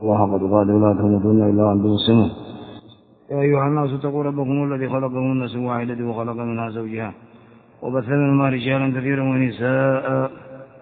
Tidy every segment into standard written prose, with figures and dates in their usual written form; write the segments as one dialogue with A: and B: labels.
A: الله قد قال لا تموتن إلا وأنتم مسلمون. يا أيها الناس اتقوا ربكم الذي خلقكم من نفس واحدة وخلق منها زوجها وبث منهما رجالا كثيرا ونساء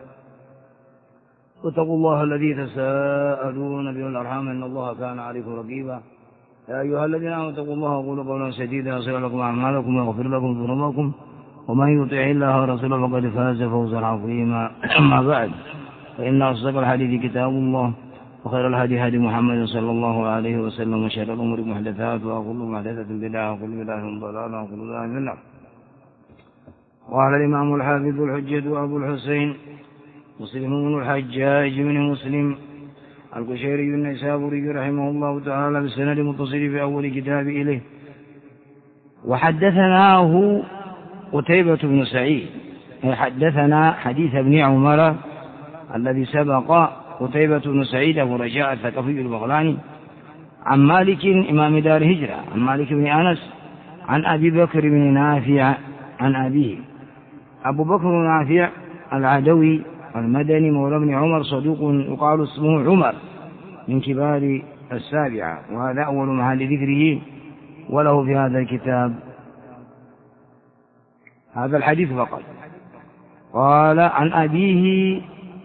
A: واتقوا الله الذي تساءلون به والأرحام إن الله كان عليكم رقيبا. يا أيها الذين آمنوا اتقوا الله وقولوا قولا سديدا يصلح لكم أعمالكم ويغفر لكم ذنوبكم ومن يطع الله ورسوله فقد فاز فوزا عظيما. أما بعد فإن أصدق الحديث كتاب الله وخير الهدي هدي محمد صلى الله عليه وسلم وشر الأمور محدثاتها وكل محدثة بدعة وكل بدعة ضلالة وكل ضلالة في النار. قال الإمام الحافظ الحجة أبو الحسين مسلم بن الحجاج بن مسلم القشيري النيسابوري رحمه الله تعالى بالسند المتصل في أول كتاب إليه. وحدثناه قتيبة بن سعيد حدثنا حديث ابن عمر الذي سبق قتيبة بن سعيد أبو رجاء الثقفي البغلاني عن مالك إمام دار هجرة عن مالك بن أنس عن أبي بكر بن نافع عن أبيه. أبو بكر بن نافع العدوي المدني مولى ابن عمر صدوق يقال اسمه عمر من كبار السابعة، وهذا أول محل ذكره وله في هذا الكتاب هذا الحديث فقط. قال عن أبيه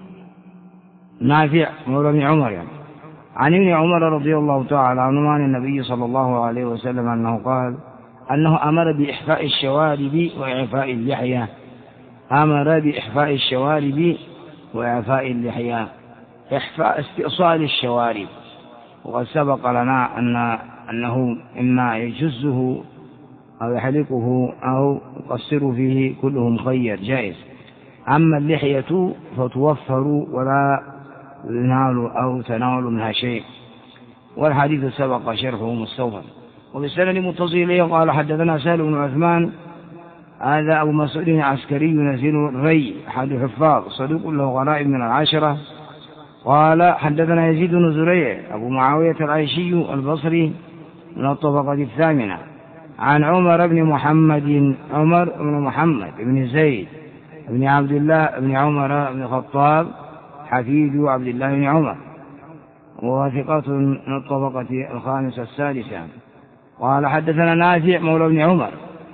A: نافع مولى ابن عمر يعني عن ابن عمر رضي الله تعالى عنه عن النبي صلى الله عليه وسلم أنه قال أنه أمر بإحفاء الشوارب وإعفاء اللحية. أمر بإحفاء الشوارب وإعفاء اللحية. إحفاء استئصال الشوارب، وقد سبق لنا أنه إما يجزه أو يحلقه أو يقصر فيه كله مخير جائز. أما اللحية فتوفر ولا ينال أو تناول منها شيء، والحديث سبق شرحه مستوفى. وبالسند متصل قال حدثنا سهل بن عثمان هذا أبو مسعود عسكري نزيل الري أحد الحفاظ صدوق له غرائب من العشرة. قال حدثنا يزيد بن زريع أبو معاوية العيشي البصري من الطبقة الثامنة عن عمر بن محمد بن زيد بن عبد الله بن عمر بن الخطاب حفيد عبد الله بن عمر وثقة من الطبقة الخامسة السادسة. قال حدثنا نافع مولى بن عمر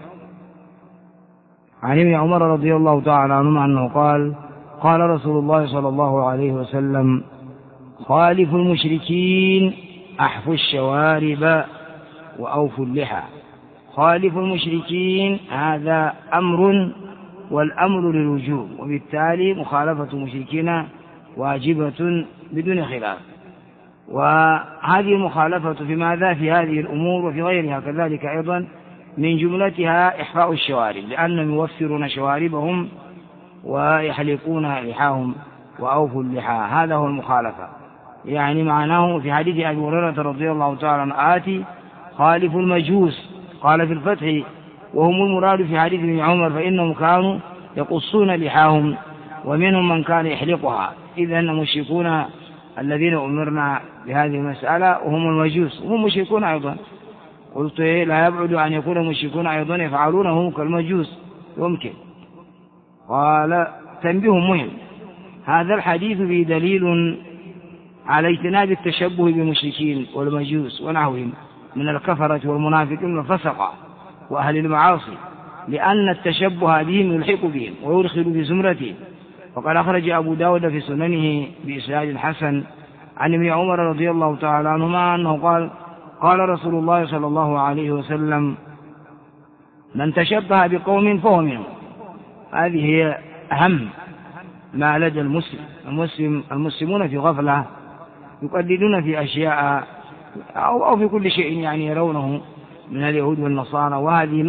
A: عن ابن عمر رضي الله تعالى عنهما أنه قال قال رسول الله صلى الله عليه وسلم خالف المشركين أحفوا الشوارب وأوفوا اللحى. خالف المشركين هذا أمر والأمر للوجوب، وبالتالي مخالفة المشركين واجبة بدون خلاف. وهذه المخالفة في ماذا؟ في هذه الأمور وفي غيرها كذلك أيضا من جملتها إحفاء الشوارب، لأنهم يوفرون شواربهم ويحلقون لحاهم وأوفوا اللحى. هذا هو المخالفة، يعني معناه في حديث أبي هريرة رضي الله تعالى عنه آتي خالف المجوس قال في الفتح وهم المراد في حديث ابن عمر فإنهم كانوا يقصون لحاهم ومنهم من كان يحلقها. إذن المشركون الذين أمرنا بهذه المسألة وهم المجوس هم مشركون أيضا. قلت لا يبعد أن يكون المشركون أيضا يفعلونه كالمجوس يمكن. قال تنبيه مهم، هذا الحديث به دليل على اجتناب التشبه بالمشركين والمجوس ونحوهم من الكفرة والمنافقين والفسقة وأهل المعاصي، لأن التشبه بهم يلحق بهم ويدخل في زمرتهم. وقد أخرج أبو داود في سننه بإسناد حسن عن ابن عمر رضي الله تعالى عنهما أنه قال قال رسول الله صلى الله عليه وسلم من تشبه بقوم فهو منهم. هذه هي أهم ما لدى المسلمون في غفلة يقلدون في أشياء أو في كل شيء يعني يرونه من اليهود والنصارى، وهذه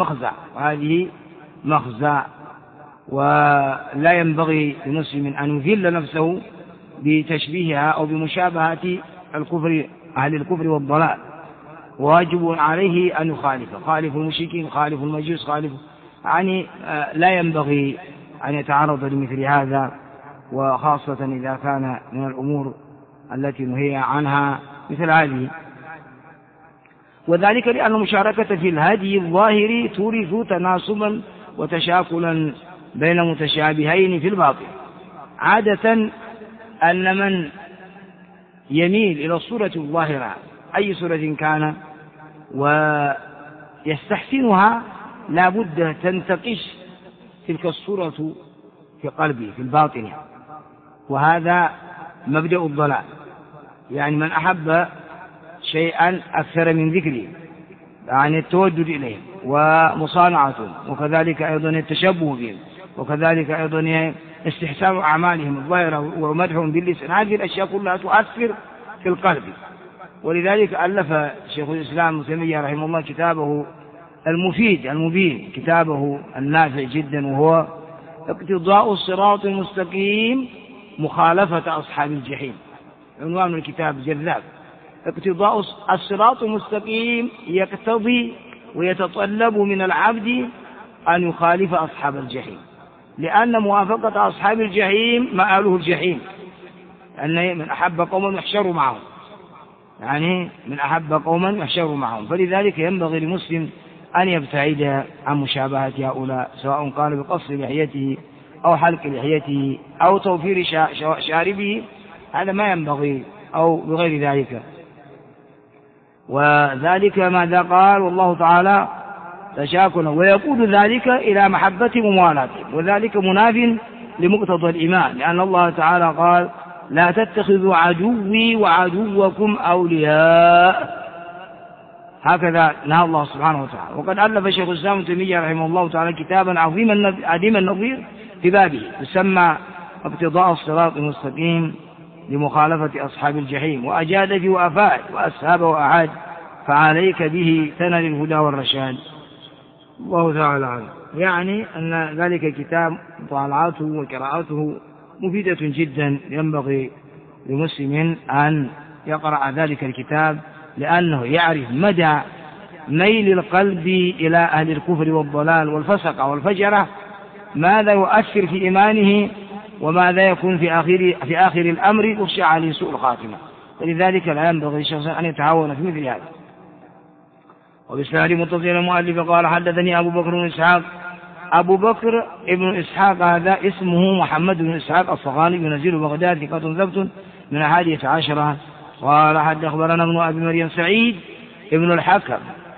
A: مخزى ولا ينبغي لمسلم أن يذل نفسه بتشبيهها أو بمشابهة الكفر أهل الكفر والضلال. واجب عليه أن يخالف، خالف المشركين خالف المجوس خالف، يعني لا ينبغي أن يتعرض لمثل هذا، وخاصة إذا كان من الأمور التي نهي عنها مثل هذه. وذلك لأن المشاركة في الهدي الظاهر تورث تناسبا وتشاكلا بين متشابهين في الباطن. عادة أن من يميل إلى الصورة الظاهرة أي صورة كان ويستحسنها لا بد تنتقش تلك الصورة في قلبه في الباطن، وهذا مبدأ الضلال. يعني من أحب شيئا أكثر من ذكره، يعني التودد إليه ومصانعته، وكذلك أيضا التشبه بهم، وكذلك أيضا استحسان أعمالهم الظاهرة ومدحهم باللسان، هذه الأشياء كلها تؤثر في القلب. ولذلك ألف شيخ الإسلام ابن تيمية رحمه الله كتابه المفيد المبين، كتابه النافع جدا، وهو اقتضاء الصراط المستقيم مخالفة أصحاب الجحيم. عنوان الكتاب جذاب. اقتضاء الصراط المستقيم يقتضي ويتطلب من العبد أن يخالف أصحاب الجحيم، لأن موافقة أصحاب الجحيم مآله الجحيم، أن من أحب قوما يحشر معهم، يعني من أحب قوما يحشر معهم. فلذلك ينبغي للمسلم أن يبتعد عن مشابهة هؤلاء، سواء قال بقص لحيته أو حلق لحيته أو توفير شاربه، هذا ما ينبغي، أو بغير ذلك. وذلك ماذا قال والله تعالى تشاكلا، ويقول ذلك إلى محبة وموالاته، وذلك مناف لمقتضى الإيمان، لأن الله تعالى قال لا تتخذوا عدوي وعدوكم أولياء، هكذا نهى الله سبحانه وتعالى. وقد ألف شيخ الإسلام ابن تيمية رحمه الله تعالى كتابا عظيم النظير في بابه يسمى اقتضاء الصراط المستقيم لمخالفة أصحاب الجحيم، وأجاد فيه وأفاد وأسهب وأعاد، فعليك به تنل الهدى والرشاد. الله تعالى عنه. يعني أن ذلك الكتاب مطالعاته وقراءته مفيدة جدا، ينبغي لمسلم أن يقرأ ذلك الكتاب، لأنه يعرف مدى ميل القلب إلى أهل الكفر والضلال والفسق والفجرة، ماذا يؤثر في إيمانه وماذا يكون في آخر الأمر، يخشى عليه سوء الخاتمة. ولذلك لا ينبغي شخصا أن يتعاون في مثل هذا. وبإسناد متصل المؤلف قال حدثني أبو بكر بن إسحاق. أبو بكر ابن إسحاق هذا اسمه محمد بن إسحاق الصغاني بنزيل بغداد، ثقة ثبت من 11. قال حد أخبرنا ابن أبي مريم سعيد ابن الحكم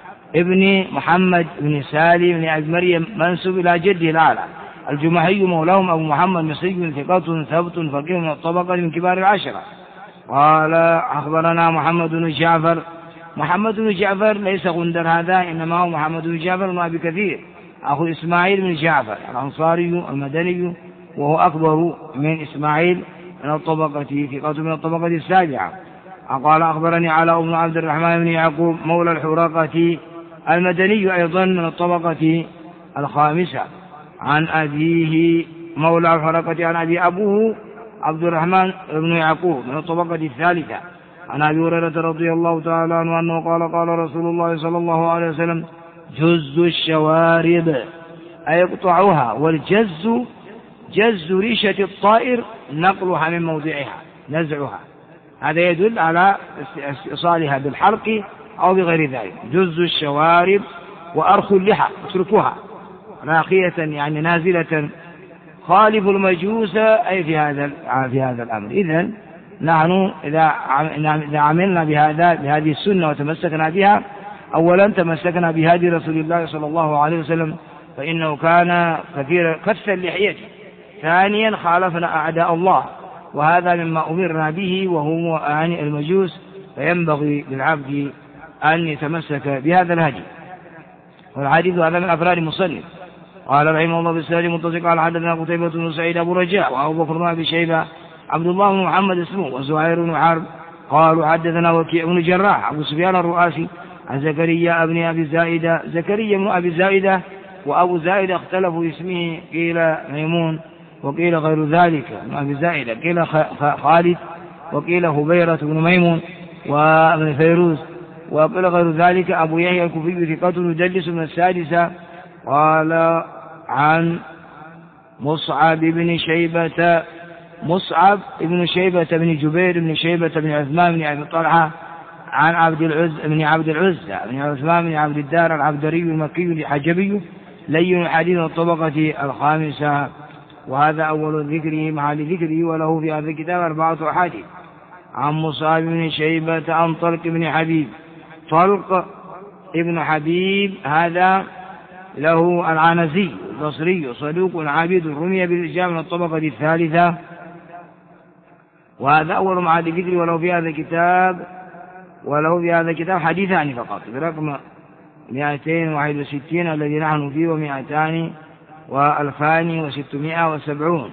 A: ابن محمد بن سالم بن أبي مريم منسوب إلى جده الأعلى الجمحي مولاهم أبو محمد مصري ثقة ثبت فقيه من الطبقة من كبار العشرة. قال أخبرنا محمد بن جعفر. محمد بن جعفر ليس غندر هذا، إنما هو محمد بن جعفر بن أبي كثير أخو إسماعيل بن جعفر الأنصاري المدني، وهو أكبر من إسماعيل من الطبقة، ثقة من الطبقة السابعة. قال أخبرني علاء بن عبد الرحمن بن يعقوب مولى الحرقة المدني أيضا من الطبقة الخامسة، عن أبيه مولى الحرقة عن أبي أبوه عبد الرحمن بن يعقوب من الطبقة الثالثة، عن أبي هريرة رضي الله تعالى عنه أنه قال قال رسول الله صلى الله عليه وسلم جز الشوارب أي اقطعوها، والجز جز ريشة الطائر نقلها من موضعها نزعها، هذا يدل على استئصالها بالحلق أو بغير ذلك. جز الشوارب وأرخوا اللحى اتركوها راخية يعني نازلة، خالف المجوس أي في هذا الأمر. إذن نحن إذا عملنا بهذه السنة وتمسكنا بها، أولا تمسكنا بهدي رسول الله صلى الله عليه وسلم فإنه كان كث اللحية. ثانيا خالفنا أعداء الله، وهذا مما أمرنا به وهو أعني المجوس، فينبغي للعبد أن يتمسك بهذا الهدي. والحديث هذا من أفراد المصنف. قال رحمه الله بالسند متصل قال حدثنا قتيبة بن سعيد أبو رجاء وأبو بكر بن أبي شيبة عبد الله بن محمد اسمه وزهير بن حرب قالوا حدثنا وكيع بن جراح أبو سفيان الرؤاسي عن زكريا بن أبي زائدة. زكريا بن أبي زائدة وأبو زائدة اختلفوا في اسمه، قيل ميمون وقيل غير ذلك بن أبي زائدة، قيل خالد وقيل هبيرة بن ميمون وابن فيروز وقيل غير ذلك. أبو يحيى الكوفي ثقة يدلس من السادسة. قال عن مصعب بن شيبة بن جبير بن شيبة بن عثمان بن أبي طلحة عن عبد العزة بن عثمان بن عبد الدار العبدري المكي الحجبي لين الحديث الطبقة الخامسة. وهذا أول ذكره مع ذكره، وله في هذا الكتاب 4 أحاديث. عن مصعب بن شيبة عن طلق بن حبيب. طلق ابن حبيب هذا له العنزي البصري صدوق عابد رمي بالإرجاء من الطبقة الثالثة، وهذا أول معاد ذكري. ولو في هذا الكتاب حديثان فقط برقم 261 الذي نحن فيه، و200 و2670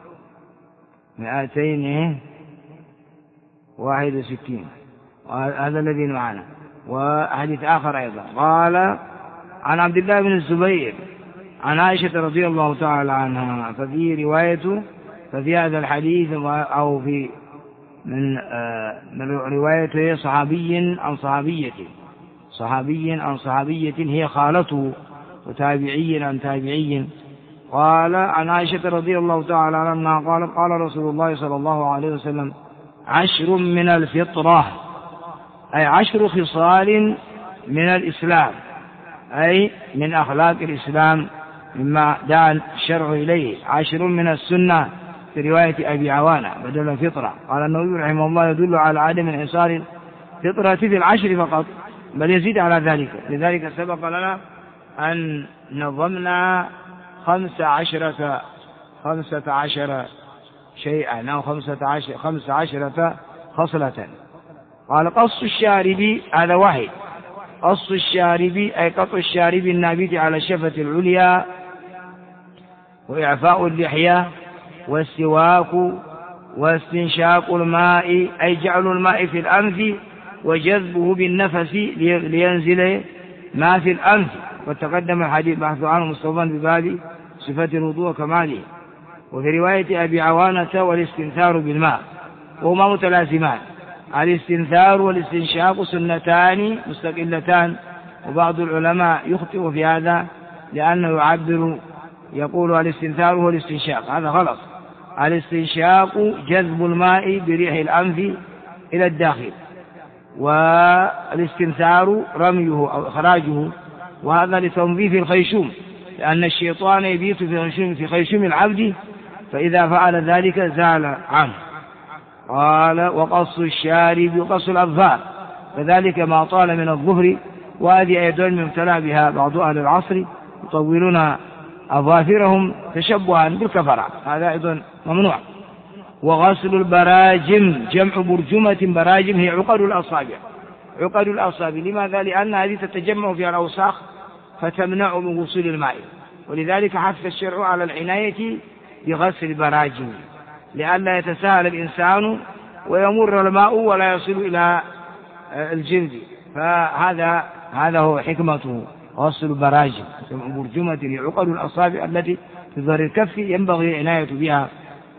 A: 261 هذا الذي معنا، وحديث آخر أيضا. قال عن عبد الله بن الزبير عن عائشة رضي الله تعالى عنها، ففي روايته ففي هذا الحديث أو في من روايته صحابي عن صحابية هي خالته، وتابعي عن تابعي. قال عن عائشة رضي الله تعالى عنها قال قال رسول الله صلى الله عليه وسلم 10 من الفطرة، أي 10 خصال من الإسلام، أي من أخلاق الإسلام مما دعا الشرع إليه. 10 من السنة في رواية أبي عوانة بدل الفطرة. قال النووي رحمه الله يدل على عدم انحصار فطرة في 10 فقط، بل يزيد على ذلك. لذلك سبق لنا أن نظمنا 15 شيئا أو 15 خصلة. قال قص الشارب هذا واحد، قص الشارب أي قطع الشارب النابت على الشفة العليا، وإعفاء اللحية، والسواك، واستنشاق الماء أي جعل الماء في الأنف وجذبه بالنفس لينزل ما في الأنف، وتقدم الحديث بحث عنه مستوفا بباب صفة الوضوء كماله. وفي رواية أبي عوانة والاستنثار بالماء، وهما متلازمان. الاستنثار والاستنشاق سنتان مستقلتان، وبعض العلماء يخطئ في هذا لأنه يقول الاستنثار هو الاستنشاق، هذا غلط. الاستنشاق جذب الماء بريح الأنف إلى الداخل، والاستنثار رميه أو إخراجه، وهذا لتنظيف الخيشوم، لأن الشيطان يبيت في خيشوم العبد، فإذا فعل ذلك زال عنه. قال وقص الشارب وقص الأظفار، فذلك ما طال من الظهر، وهذه أيضا مبتلى بها بعض أهل العصر يطولون أظافرهم تشبها بالكفرة، هذا أيضا ممنوع. وغسل البراجم جمع برجمة، براجم هي عقد الأصابع. لماذا؟ لأن هذه تتجمع فيها الأوساخ فتمنع من وصول الماء، ولذلك حث الشرع على العناية بغسل البراجم لئلا يتساهل الإنسان ويمر الماء ولا يصل إلى الجلد، فهذا هو حكمته. غسل البراجم برجمة هي عقد الأصابع التي في ظهر الكف ينبغي العناية بها.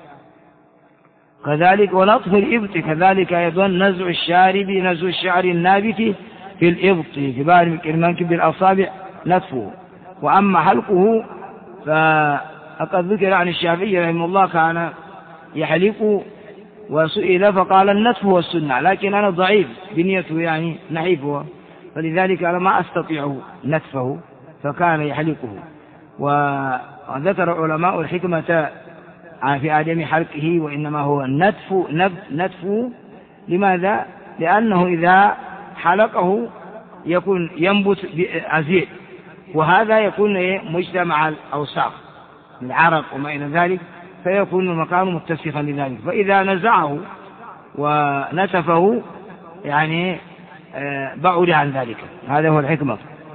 A: كذلك ونطف الإبط، كذلك أيضا نزع الشعر النابت في الإبط في بارك المنكب بالأصابع نطفه. وأما حلقه فقد ذكر عن الشافعي رحمه الله كان يحلق، وسئل فقال النتف هو السنة، لكن أنا ضعيف بنيته يعني نحيفه، فلذلك أنا ما أستطيع نتفه، فكان يحلقه. وذكر علماء الحكمة في عدم حلقه، وإنما هو نتف. لماذا؟ لأنه إذا حلقه يكون ينبت أزيد، وهذا يكون مجتمع الأوساخ من عرق وما إلى ذلك، فيكون المكان متسخا لذلك. فإذا نزعه ونتفه يعني بعد عن ذلك، هذا هو الحكمة.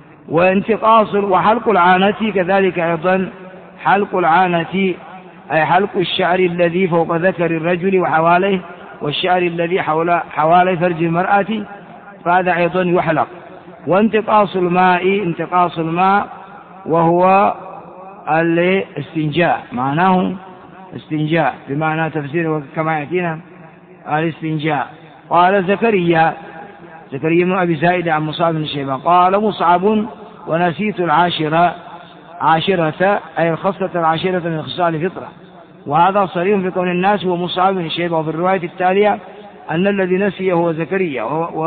A: وحلق العانة كذلك أيضا، حلق العانة أي حلق الشعر الذي فوق ذكر الرجل وحواليه، والشعر الذي حوالي فرج المرأة، فهذا أيضا يحلق. وانتقاص الماء وهو الاستنجاء، معناه استنجاء بمعنى تفسيره كما يأتينا الاستنجاء. قال زكريا بن أبي زائد عن مصعب بن شيبة قال مصعب ونسيت عاشرة أي الخصلة العاشرة من خصال الفطرة، وهذا صريح في قول الناس هو مصعب بن شيبة. وفي الرواية التالية أن الذي نسي هو زكريا،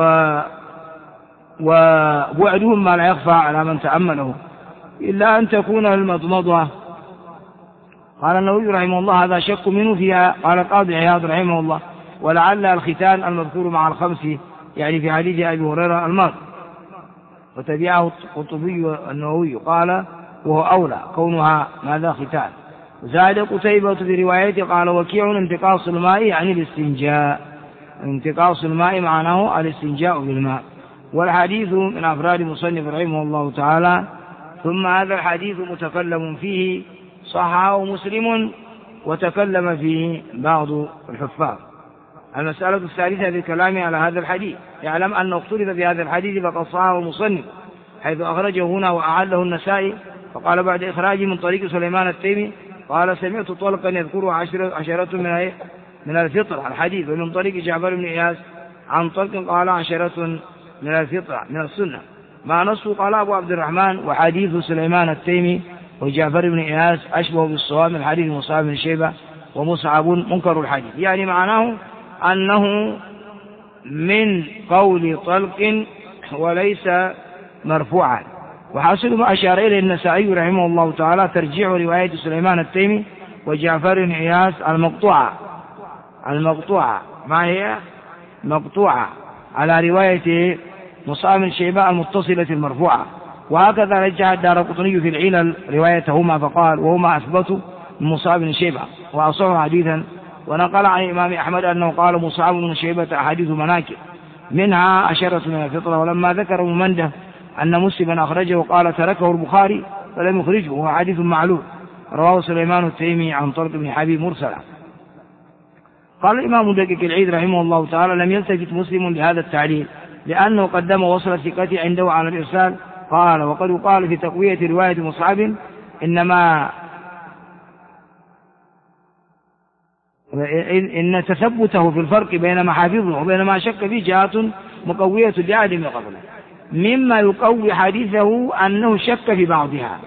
A: وبعدهم ما لا يخفى على من تأمله إلا أن تكون المضمضة. قال النووي رحمه الله هذا شك منه فيها. قال القاضي عياض رحمه الله ولعل الختان المذكور مع الخمس يعني في حديث أبي هريرة الماضي. وتبعه القرطبي النووي قال وهو أولى كونها ماذا ختان. زاد قتيبة في روايته قال وكيع انتقاص الماء يعني الاستنجاء، انتقاص الماء معناه الاستنجاء بالماء. والحديث من أفراد مصنف رحمه الله تعالى. ثم هذا الحديث متكلم فيه صححه مسلم وتكلم فيه بعض الحفاظ. المسألة الثالثة في الكلام على هذا الحديث، يعلم أن اختلف في هذا الحديث فقد صححه المصنف حيث أخرجه هنا وأعله النسائي، فقال بعد إخراجه من طريق سليمان التيمي قال سمعت طلقا يذكره عشرة من الفطرة الحديث، ومن طريق جعفر بن إياس عن طلق قال عشرة من الفطرة من السنة ما نصه. قال أبو عبد الرحمن وحديث سليمان التيمي وجعفر بن إياس أشبه بالصواب من حديث مصعب بن شيبة ومصعب منكر الحديث، يعني معناه أنه من قول طلق وليس مرفوعا. وحاصل ما أشار إليه النسائي رحمه الله تعالى ترجيح رواية سليمان التيمي وجعفر بن إياس المقطوعة ما هي مقطوعة على رواية مصعب بن شيبة المتصلة المرفوعة. وهكذا رجح الدارقطني في العلل روايتهما فقال وهما أثبتوا من مصعب بن شيبة وأصح حديثا. ونقل عن الإمام أحمد أنه قال مصعب بن شيبة أحاديث مناكر منها عشرة من الفطرة. ولما ذكر منده أن مسلما أخرجه قال تركه البخاري فلم يخرجه وهو حديث معلول رواه سليمان التيمي عن طلق بن حبيب مرسلا. قال الإمام دقيق العيد رحمه الله تعالى لم يلتفت مسلم لهذا التعليل لأنه قدم وصل الثقة عنده على الإرسال. قال وقد يقال في تقوية رواية مصعب إن تثبته في الفرق بين ما حافظه وبين ما شك فيه جهات مقوية لعدم قبله، مما يقوي حديثه أنه شك في بعضها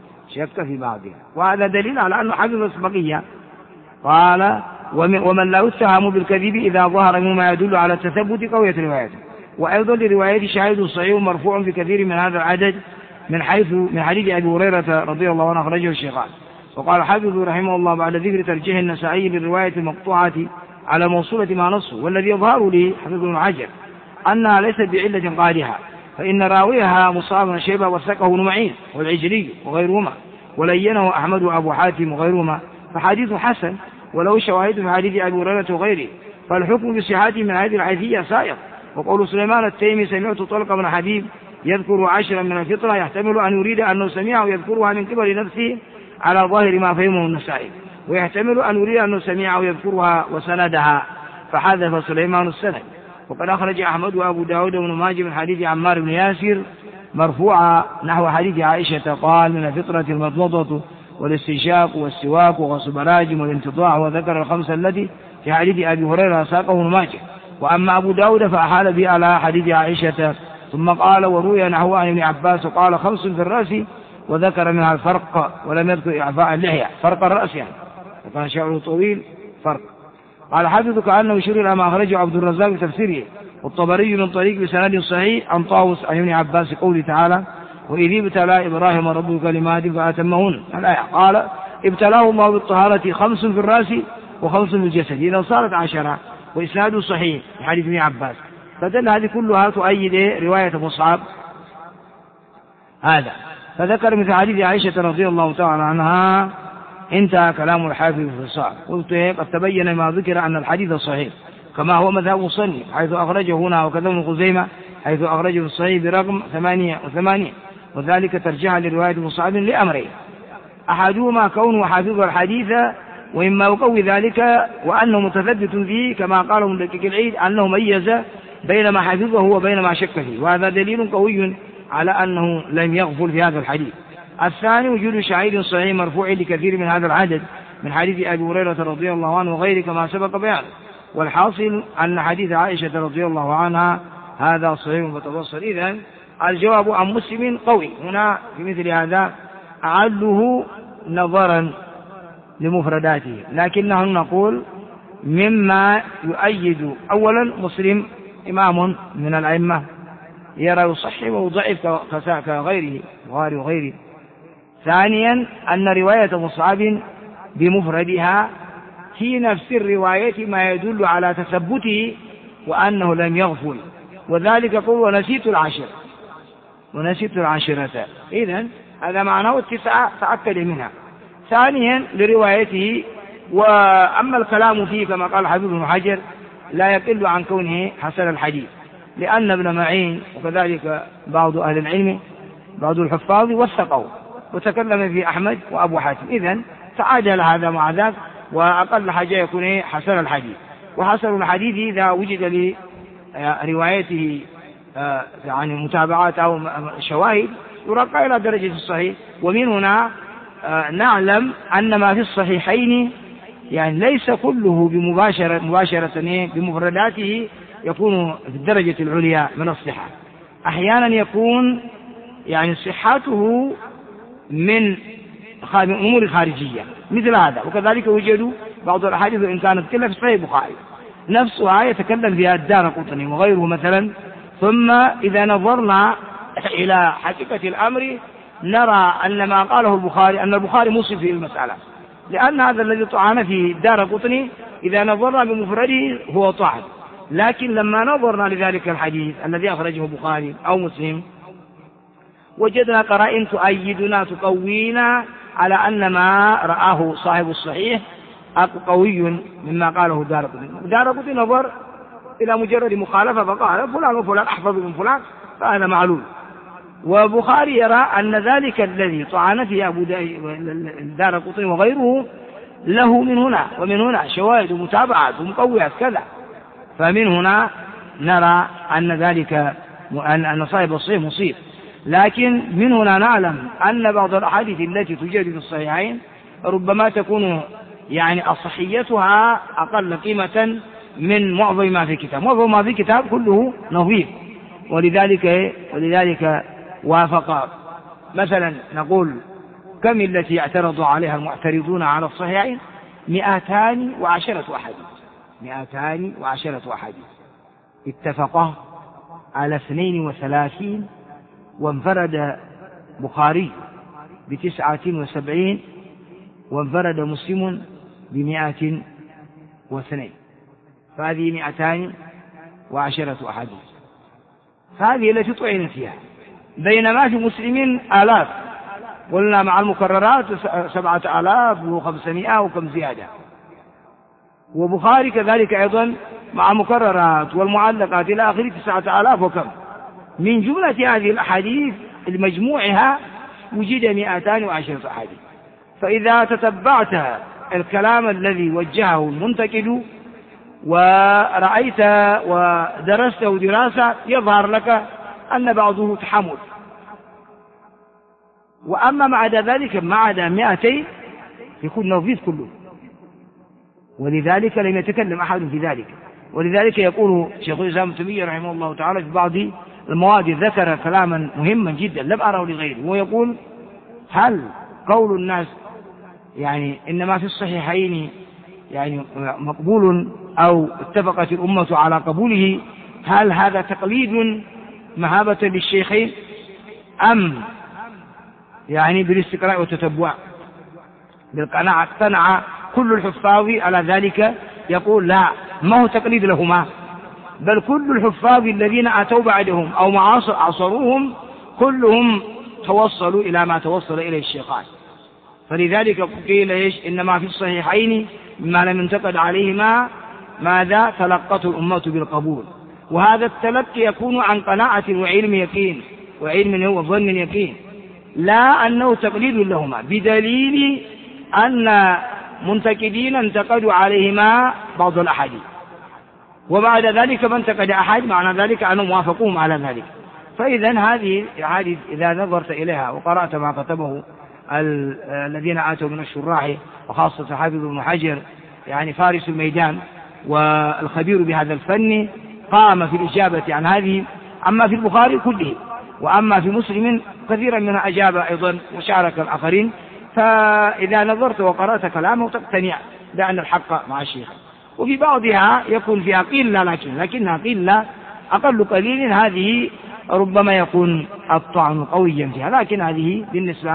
A: وهذا دليل على أنه حفظ البقية. قال ومن لا يتهم بالكذب إذا ظهر مما يدل على التثبت قوية روايته. وأيضا لرواية شاهد صحيح مرفوع في كثير من هذا العدد من حديث أبي هريرة رضي الله عنه أخرجه الشيخان. وقال حافظ رحمه الله بعد ذكر ترجيح النسائي للرواية المقطوعة على موصولة ما نصه، والذي يظهر لي حفظ بن حجر أنها ليست بعلة قادحة، فإن راويها مصعب بن شيبة وثقه ابن معين والعجلي وغيرهما ولينه أحمد وأبو حاتم وغيرهما، فحديث حسن ولو شواهد في حديث أبي هريرة وغيره، فالحكم بصحته من هذه الحيثية سائر. وقول سليمان التيمي سمعت طلق بن حبيب يذكر عشرا من الفطرة يحتمل أن يريد أنه سمعه يذكرها من قبل نفسه على ظاهر ما فهمه النسائي، ويحتمل أن يريد أنه سمعه يذكرها وسندها فحذف سليمان السند. وقد أخرج أحمد وأبو داود وابن ماجه من حديث عمار بن ياسر مرفوعا نحو حديث عائشة قال من الفطرة المضمضة والاستنشاق والسواك وغسل براجم والانتضاع، وذكر الخمسة التي في حديث أبي هريرة ساقه ابن ماجه. وأما أبو داود فأحال به على حديث عائشة ثم قال وروي نحو عن ابن عباس قال خمس في الرأس وذكر منها الفرق ولم يذكر إعفاء اللحية، فرق الرأس يعني وكان شعره طويل فرق. قال حافظ كأنه يشير إلى ما أخرجه عبد الرزاق في تفسيره والطبري من طريق بسند صحيح عن طاووس عن ابن عباس قوله تعالى وإذ ابتلى إبراهيم ربه كلمات فأتمهن الآية. قال ابتلاه الله بالطهارة خمس في الرأس وخمس في الجسد إذا صارت عشرة، وإسناد صحيح في حديث ابن عباس. فدل هذه كلها تؤيد رواية مصعب هذا. فذكر مثل حديث عائشة رضي الله تعالى عنها. انتهى كلام الحافظ في الصحيح. قلت قد تبين ما ذكر أن الحديث صحيح كما هو مذهب مصنف حيث أخرجه هنا وكذا ابن خزيمة حيث أخرجه في الصحيح برقم 88، وذلك ترجيحا لرواية مصعب لأمرين: أحدهما كونه حافظ الحديث وإما يقوي ذلك وأنه متثبت فيه كما قال من دقيق العيد أنه ميز بين ما حفظه وبين ما شك فيه، وهذا دليل قوي على أنه لم يغفل في هذا الحديث. الثاني وجود شاهد صحيح مرفوع لكثير من هذا العدد من حديث أبي هريرة رضي الله عنه وغيره كما سبق بيانه. والحاصل أن حديث عائشة رضي الله عنها هذا صحيح فتبصر. إذن الجواب عن مسلم قوي هنا في مثل هذا أعله نظرا لمفرداته، لكنه نقول مما يؤيد أولا مسلم إمام من الأئمة يرى يصحح ويضعف كغيره البخاري وغيره. ثانيا أن رواية مصعب بمفردها في نفس الرواية ما يدل على تثبته وأنه لم يغفل، وذلك قول ونسيت العاشرة. إذن هذا معناه التسعة تأكد منها. ثانيا لروايته، وأما الكلام فيه كما قال حبيب بن حجر لا يقل عن كونه حسن الحديث، لأن ابن معين وكذلك بعض أهل العلم بعض الحفاظ وثقوا وتكلم في أحمد وأبو حاتم. إذن تعادل هذا مع ذاك، وأقل حاجة يكون حسن الحديث. وحسن الحديث إذا وجد لروايته يعني متابعات أو شواهد يرقى إلى درجة الصحيح. ومن هنا نعلم أن ما في الصحيحين يعني ليس كله مباشرة بمفرداته يكون في الدرجة العليا من الصحة، أحيانا يكون يعني صحته من أمور خارجية مثل هذا. وكذلك يوجد بعض الأحاديث إن كانت كلها في صحيح البخاري نفسها يتكلم فيها الدارقطني وغيره مثلا، ثم إذا نظرنا إلى حقيقة الأمر نرى أن ما قاله البخاري أن البخاري مصف في المسألة، لأن هذا الذي طعن في الدارقطني إذا نظرنا بمفرده هو طعن، لكن لما نظرنا لذلك الحديث الذي أخرجه البخاري أو مسلم وجدنا قرائن تؤيدنا تقوينا على أن ما رآه صاحب الصحيح قوي مما قاله الدارقطني نظر إلى مجرد مخالفة فقال فلان وفلان أحفظ من فلان، فهذا معلول. وبخاري يرى أن ذلك الذي طعن فيه الدارقطني وغيره له من هنا ومن هنا شواهد ومتابعات ومقويات كذا، فمن هنا نرى أن ذلك أن صاحب الصحيح مصيب. لكن من هنا نعلم أن بعض الأحاديث التي توجد في الصحيحين ربما تكون يعني أصحيتها أقل قيمة من معظم ما في كتاب، معظم ما في كتاب كله نظيف، ولذلك وافق. مثلا نقول كم التي اعترضوا عليها المعترضون على الصحيحين؟ 210 أحاديث اتفقا على 32، وانفرد بخاري ب79، وانفرد مسلم ب102، فهذه 210 أحاديث، فهذه التي طعن فيها. بينما في مسلم آلاف، قلنا مع المكررات 7500 وكم زيادة، وبخاري كذلك أيضا مع مكررات والمعلقات إلى آخره 9000 وكم. من جملة هذه الأحاديث لمجموعها وجد 210 أحاديث. فإذا تتبعت الكلام الذي وجهه المنتقد ورأيت ودرسته دراسة يظهر لك أن بعضه تحمل، وأما ما عدا ذلك ما عدا 200 يكون نظيف كله، ولذلك لم يتكلم أحد في ذلك. ولذلك يقول شيخ الإسلام ابن تيمية رحمه الله تعالى في بعض المواد ذكر كلاما مهما جدا لم أره لغيره، ويقول هل قول الناس يعني إنما في الصحيحين يعني مقبول أو اتفقت الأمة على قبوله، هل هذا تقليد مهابة للشيخين أم يعني بالاستقراء والتتبع بالقناعة؟ اقتنع كل الحفاظ على ذلك؟ يقول لا، ما هو تقليد لهما، بل كل الحفاظ الذين أتوا بعدهم أو عصروهم كلهم توصلوا إلى ما توصل إليه الشيخان. فلذلك قيل إيش؟ إنما في الصحيحين ما لم ينتقد عليهما ماذا تلقته الأمة بالقبول، وهذا التلقي يكون عن قناعة وعلم يقين، وعلم هو ظن يقين، لا أنه تقليد لهما، بدليل أن منتقدين انتقدوا عليهما بعض الأحاديث، وبعد ذلك من انتقد أحد معنى ذلك أنهم وافقوهم على ذلك. فإذا هذه الأحاديث إذا نظرت إليها وقرأت ما كتبه الذين آتوا من الشراح وخاصة حافظ بن حجر يعني فارس الميدان والخبير بهذا الفن، قام في الإجابة عن هذه، أما في البخاري كله وأما في مسلم كثيرا منها أجاب أيضا وشارك الآخرين. فإذا نظرت وقرأت كلامه تقتنع بأن الحق مع الشيخ. وفي بعضها يكون فيها قيل لا، لكنها قيل لا أقل قليل، هذه ربما يكون الطعن قويا فيها، لكن هذه بالنسبة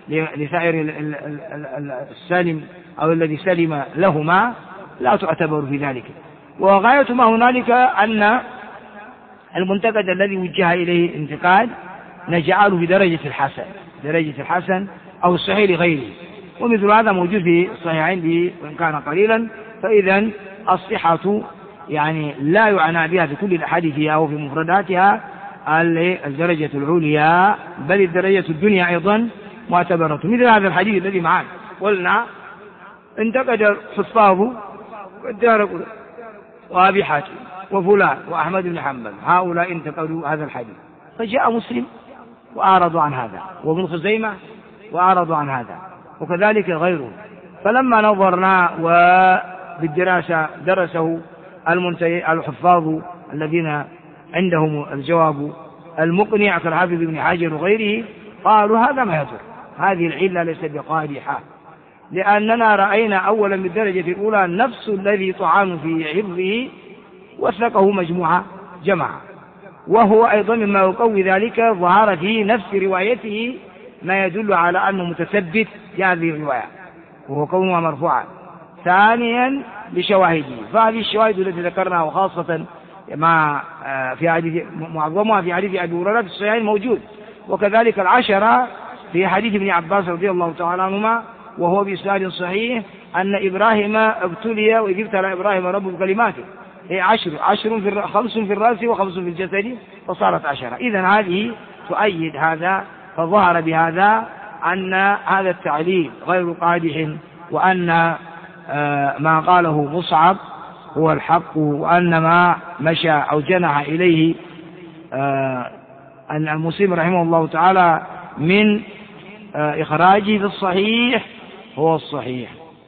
A: لسائر السالم أو الذي سلم لهما لا تعتبر في ذلك. وغاية ما هنالك أن المنتقد الذي وجه إليه انتقاد نجعله في درجة الحسن أو الصحيح لغيره، ومثل هذا موجود في الصحيحين وإن كان قليلا. فإذا الصحة يعني لا يعنى بها في كل الأحاديث أو في مفرداتها الدرجة العليا، بل الدرجة الدنيا أيضا معتبرة. مثل هذا الحديث الذي معنا قلنا انتقد حفاظه والدارقطني وأبي حاتم وفلان وأحمد بن حنبل، هؤلاء انتقدوا هذا الحديث، فجاء مسلم وأعرضوا عن هذا، وابن خزيمة وأعرضوا عن هذا، وكذلك غيره. فلما نظرنا وبالدراسة درسه الحفاظ الذين عندهم الجواب المقنع كالحافظ ابن حجر وغيره، قالوا هذا ما يضر، هذه العلة ليست بقادحة، لأننا رأينا أولا بالدرجة الأولى نفس الذي طعن في حفظه وثقه جماعة، وهو أيضا مما يقوي ذلك ظهر في نفس روايته ما يدل على أنه متثبت في هذه الرواية وهو كونها مرفوعا. ثانيا بشواهده، فهذه الشواهد التي ذكرناها وخاصة ما في حديث معظمها في حديث أبي هريرة في الصحيحين موجود، وكذلك العشرة في حديث ابن عباس رضي الله تعالى عنهما وهو بإسناد صحيح أن إبراهيم ابتلي وإذ ابتلى إبراهيم ربه بكلماته، هي 5 في الرأس و5 في الجسد فصارت 10. إذن هذه تؤيد هذا، فظهر بهذا أن هذا التعليل غير قادح، وأن ما قاله مصعب هو الحق، وأن ما مشى أو جنح إليه أن المسلم رحمه الله تعالى من إخراجه في الصحيح هو الصحيح.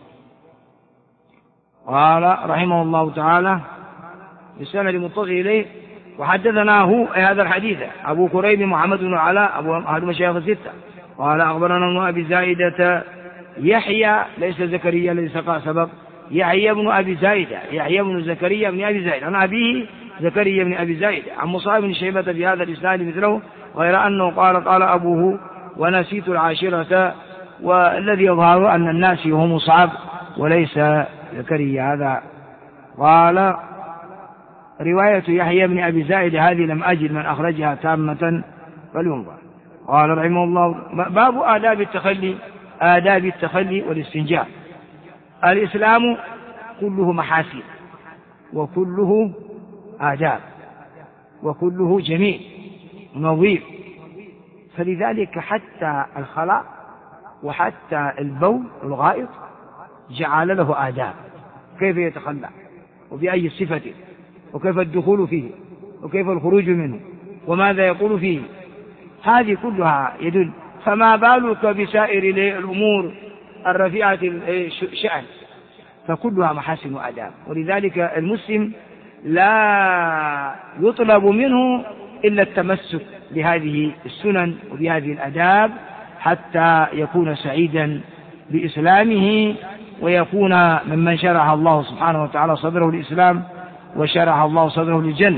A: قال رحمه الله تعالى بسند متصل إليه وحدثناه هذا الحديث أبو كريب محمد بن علاء أبو أحد مشايخ الستة قال أخبرنا ابن أبي زائدة يحيى ليس زكريا الذي سبق، يحيى بن أبي زائدة، يحيى بن زكريا بن أبي زائدة عن أبيه زكريا بن أبي زائدة عن مصعب بن شيبة في هذا الإسناد مثله، غير أنه قال أبوه ونسيت العاشرة، والذي يظهر أن الناس هو مصعب وليس زكريا. هذا قال رواية يحيى بن أبي زائدة هذه لم أجد من أخرجها تامة فلينظر. قال رحمه الله باب آداب التخلي والاستنجاء. الإسلام كله محاسن وكله آداب وكله جميل نظيف، فلذلك حتى الخلاء وحتى البول الغائط جعل له آداب، كيف يتخلى وبأي صفة وكيف الدخول فيه وكيف الخروج منه وماذا يقول فيه، هذه كلها يدل. فما بالك بسائر الأمور الرفيعة الشأن، فكلها محاسن وآداب. ولذلك المسلم لا يطلب منه إلا التمسك بهذه السنن وبهذه الآداب حتى يكون سعيدا بإسلامه ويكون ممن شرح الله سبحانه وتعالى صدره للإسلام وشرح الله صدره للجنة.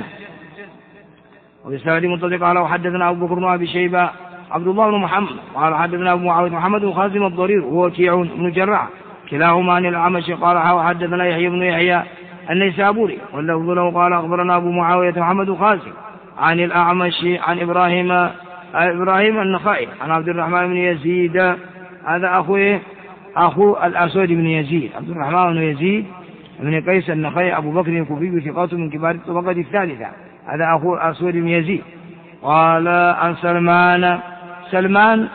A: وبسند منطلق قال وحدثنا أبو بكر بن أبي شيبة عبد الله بن محمد قال حدثنا أبو معاوية محمد بن خازم الضرير وهو وكيع بن جراح كلاهما عن الأعمش قال وحدثنا يحيى بن يحيى النيسابوري واللفظ له قال أخبرنا أبو معاوية محمد بن خازم عن الأعمش عن إبراهيم النخعي عن عبد الرحمن بن يزيد، هذا أخو الأسود بن يزيد، عبد الرحمن بن يزيد بن قيس النخعي أبو بكر الكوفي ثقات من كبار الطبقة الثالثة، هذا أخو الأسود بن يزيد. قال عن سلمان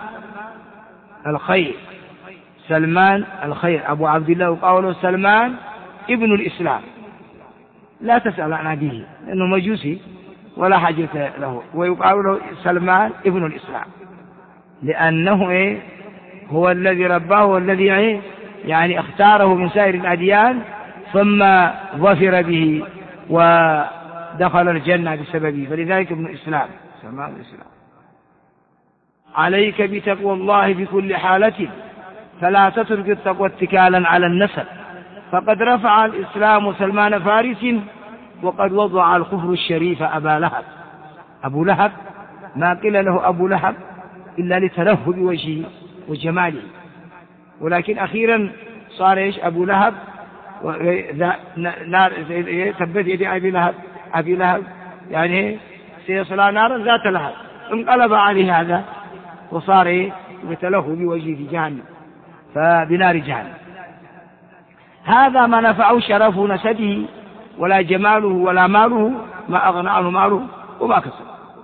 A: الخير أبو عبد الله وقوله سلمان ابن الإسلام، لا تسأل عن أبيه لأنه مجوسي ولا حاجة له، ويقال له سلمان ابن الإسلام لأنه هو الذي رباه والذي يعني اختاره من سائر الأديان ثم ظفر به ودخل الجنة بسببه، فلذلك ابن الإسلام سلمان الإسلام. عليك بتقوى الله في كل حالة فلا تترك التقوى اتكالا على النسب، فقد رفع الإسلام سلمان فارس وقد وضع الكفر الشريف أبا لهب. أبو لهب ما قيل له أبو لهب إلا لتلهب وجهه وجماله. ولكن أخيرا صار إيش؟ أبو لهب نار تبت يد أبي لهب يعني سيصلى نارا ذات لهب، انقلب عليه هذا وصار يبتله بوجهه في جهنم، فبنار جهنم. هذا ما نفعه شرف نسبه ولا جماله ولا ماله، ما أغنى عنه ماله وما كسب.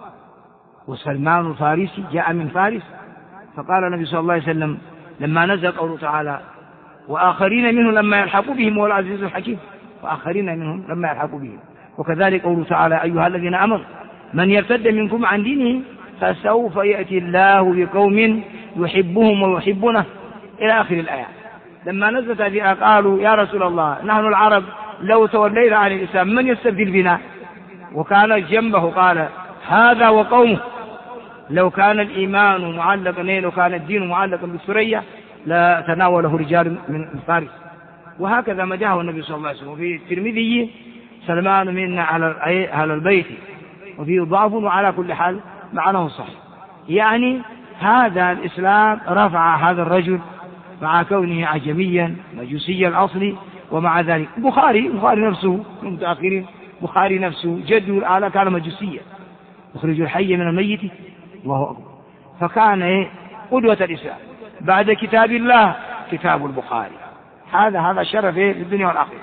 A: وسلمان الفارسي جاء من فارس، فقال النبي صلى الله عليه وسلم لما نزل قوله تعالى وآخرين منهم لما يلحقوا بهم هو العزيز الحكيم، وآخرين منهم لما يلحقوا بهم. وكذلك قوله تعالى أيها الذين آمنوا من يرتد منكم عن دينه فسوف يأتي الله بقوم يحبهم ويحبونه إلى آخر الآية. لما نزلت هذه قالوا يا رسول الله نحن العرب لو تولينا عن الإسلام من يستبدل بنا؟ وكان جنبه قال هذا وقومه لو كان الإيمان معلقا لو كان الدين معلقا بالثريا لا تناوله رجال من فارس. وهكذا مدحه النبي صلى الله عليه وسلم. وفي الترمذي سلمان منا على البيت وفيه ضعف، وعلى كل حال معناه صحيح. يعني هذا الإسلام رفع هذا الرجل مع كونه عجميا مجوسيا الأصل، ومع ذلك بخاري نفسه من متأخرين، بخاري نفسه جده الأعلى كان مجوسيا يخرج الحي من الميت الله أكبر. فكان قدوة الإسلام بعد كتاب الله كتاب البخاري. هذا شرف في الدنيا والآخرة.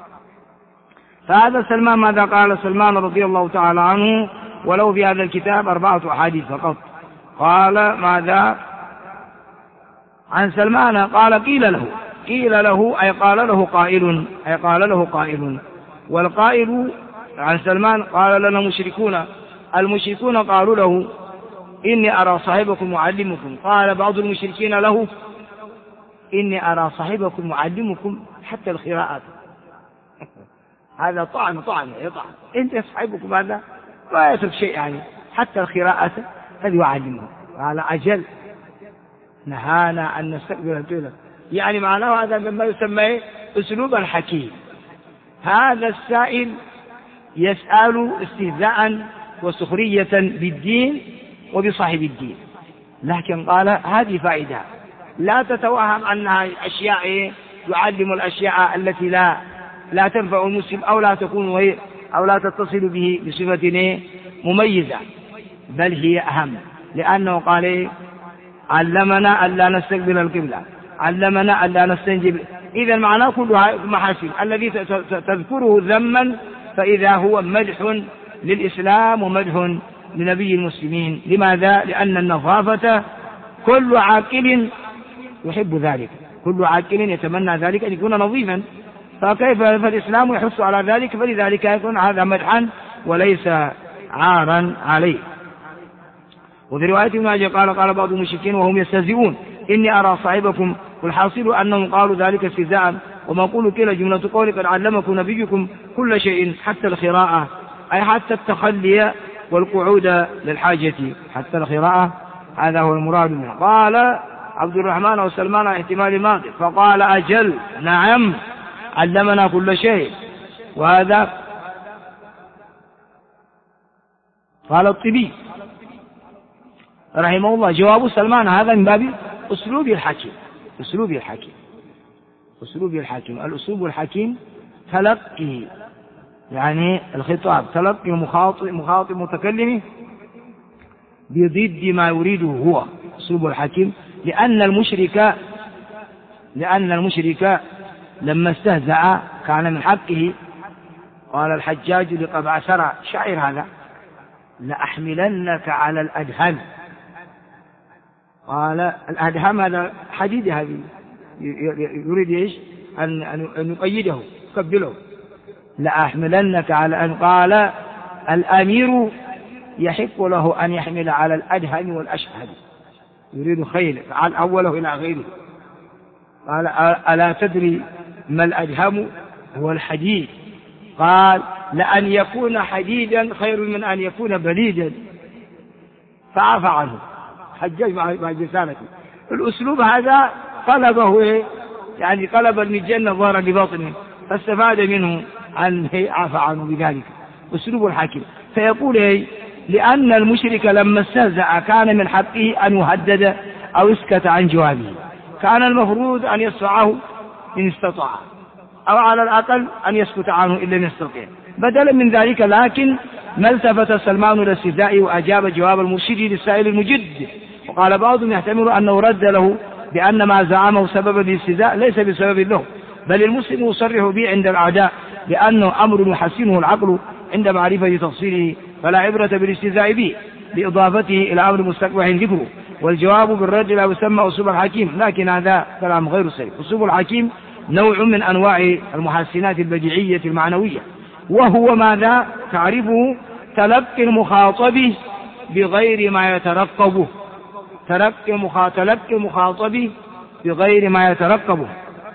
A: فهذا سلمان ماذا قال سلمان رضي الله تعالى عنه؟ ولو في هذا الكتاب 4 أحاديث فقط. قال ماذا عن سلمان؟ قال قيل له أي قال له قائل. والقائل عن سلمان قال لنا المشركون قالوا له إني أرى صاحبكم معلمكم. قال بعض المشركين له إني أرى صاحبكم معلمكم حتى القراءات. هذا طعن أنت صاحبكم هذا لا يترك شيء، يعني حتى القراءة هذه يعلمه. قال أجل نهانا أن نستقبل القبلة، يعني معناه هذا مما يسمى أسلوب الحكيم. هذا السائل يسأل استهزاء وسخرية بالدين وبصاحب الدين، لكن قال هذه فائدة لا تتوهم أنها أشياء يعلم الأشياء التي لا تنفع المسلم أو لا تكون أو لا تتصل به بصفة مميزة، بل هي أهم، لأنه قال علمنا ألا نستقبل القبلة، علمنا ألا نستنجب. إذا معناه كلها محاسن. الذي تذكره ذما فإذا هو مدح للإسلام ومدح لنبي المسلمين. لماذا؟ لأن النظافة كل عاقل يحب ذلك، كل عاقل يتمنى ذلك أن يكون نظيفا، فكيف فالإسلام يحث على ذلك؟ فلذلك يكون هذا مدحا وليس عارا عليه. وفي رواية ابن ماجه قال بعض المشركين وهم يستهزئون إني أرى صاحبكم، والحاصل أنهم قالوا ذلك استهزاء. وما قولوا كلا جملة قول قد علمكم نبيكم كل شيء حتى القراءة، أي حتى التخلي والقعود للحاجة، حتى القراءة، هذا هو المراد منه. قال عبد الرحمن وسلمان احتمال ماضي، فقال أجل نعم علمنا كل شيء. وهذا قال الطبي رحمه الله جواب سلمان هذا من باب أسلوب الحكيم. الأسلوب الحكيم تلقي، يعني الخطاب تلقي مخاطب متكلم بضد ما يريده هو، أسلوب الحكيم. لأن المشرك لما استهزأ كان من حقه. قال الحجاج لقبعثرة شاعر هذا لأحملنك على الأدهم. قال الأدهم هذا حديد، هذه يريد إيش؟ أن يقيده يقبله. لأحملنك على أن قال الأمير يحق له أن يحمل على الأدهم والأشهد، يريد خيل عن أوله إلى غيره. قال ألا تدري ما الأدهم؟ هو الحديد. قال لأن يكون حديدا خير من أن يكون بليدا، فعفى عنه حجاج مع جسالته. الأسلوب هذا قلبه يعني قلب المجنة ظهرا لباطنه، فاستفاد منه عن عفى عنه بذلك. أسلوب الحكيم. فيقول لأن المشرك لما استهزأ كان من حقه أن يهدد أو اسكت عن جوابه. كان المفروض أن يصفعه إن استطاع، أو على الأقل أن يسكت عنه إن لم يستطيع بدلا من ذلك. لكن ما التفت سلمان إلى استهزائه وأجاب جواب المرشد للسائل المجد. وقال بعضهم يحتمل أنه رد له بأن ما زعمه سببا للاستهزاء ليس بسبب له، بل المسلم يصرح به عند الأعداء لأنه أمر يحسنه العقل عند معرفة تفصيله، فلا عبرة بالاستهزاء به بإضافته إلى أمر مستقبح ذكره. والجواب بالرد لا يسمى أسلوب الحكيم، لكن هذا كلام غير صحيح. أسلوب الحكيم نوع من أنواع المحسنات البديعية المعنوية، وهو ماذا تعرفه؟ تلقي المخاطب بغير ما يترقبه، تلقي المخاطب بغير ما يترقبه،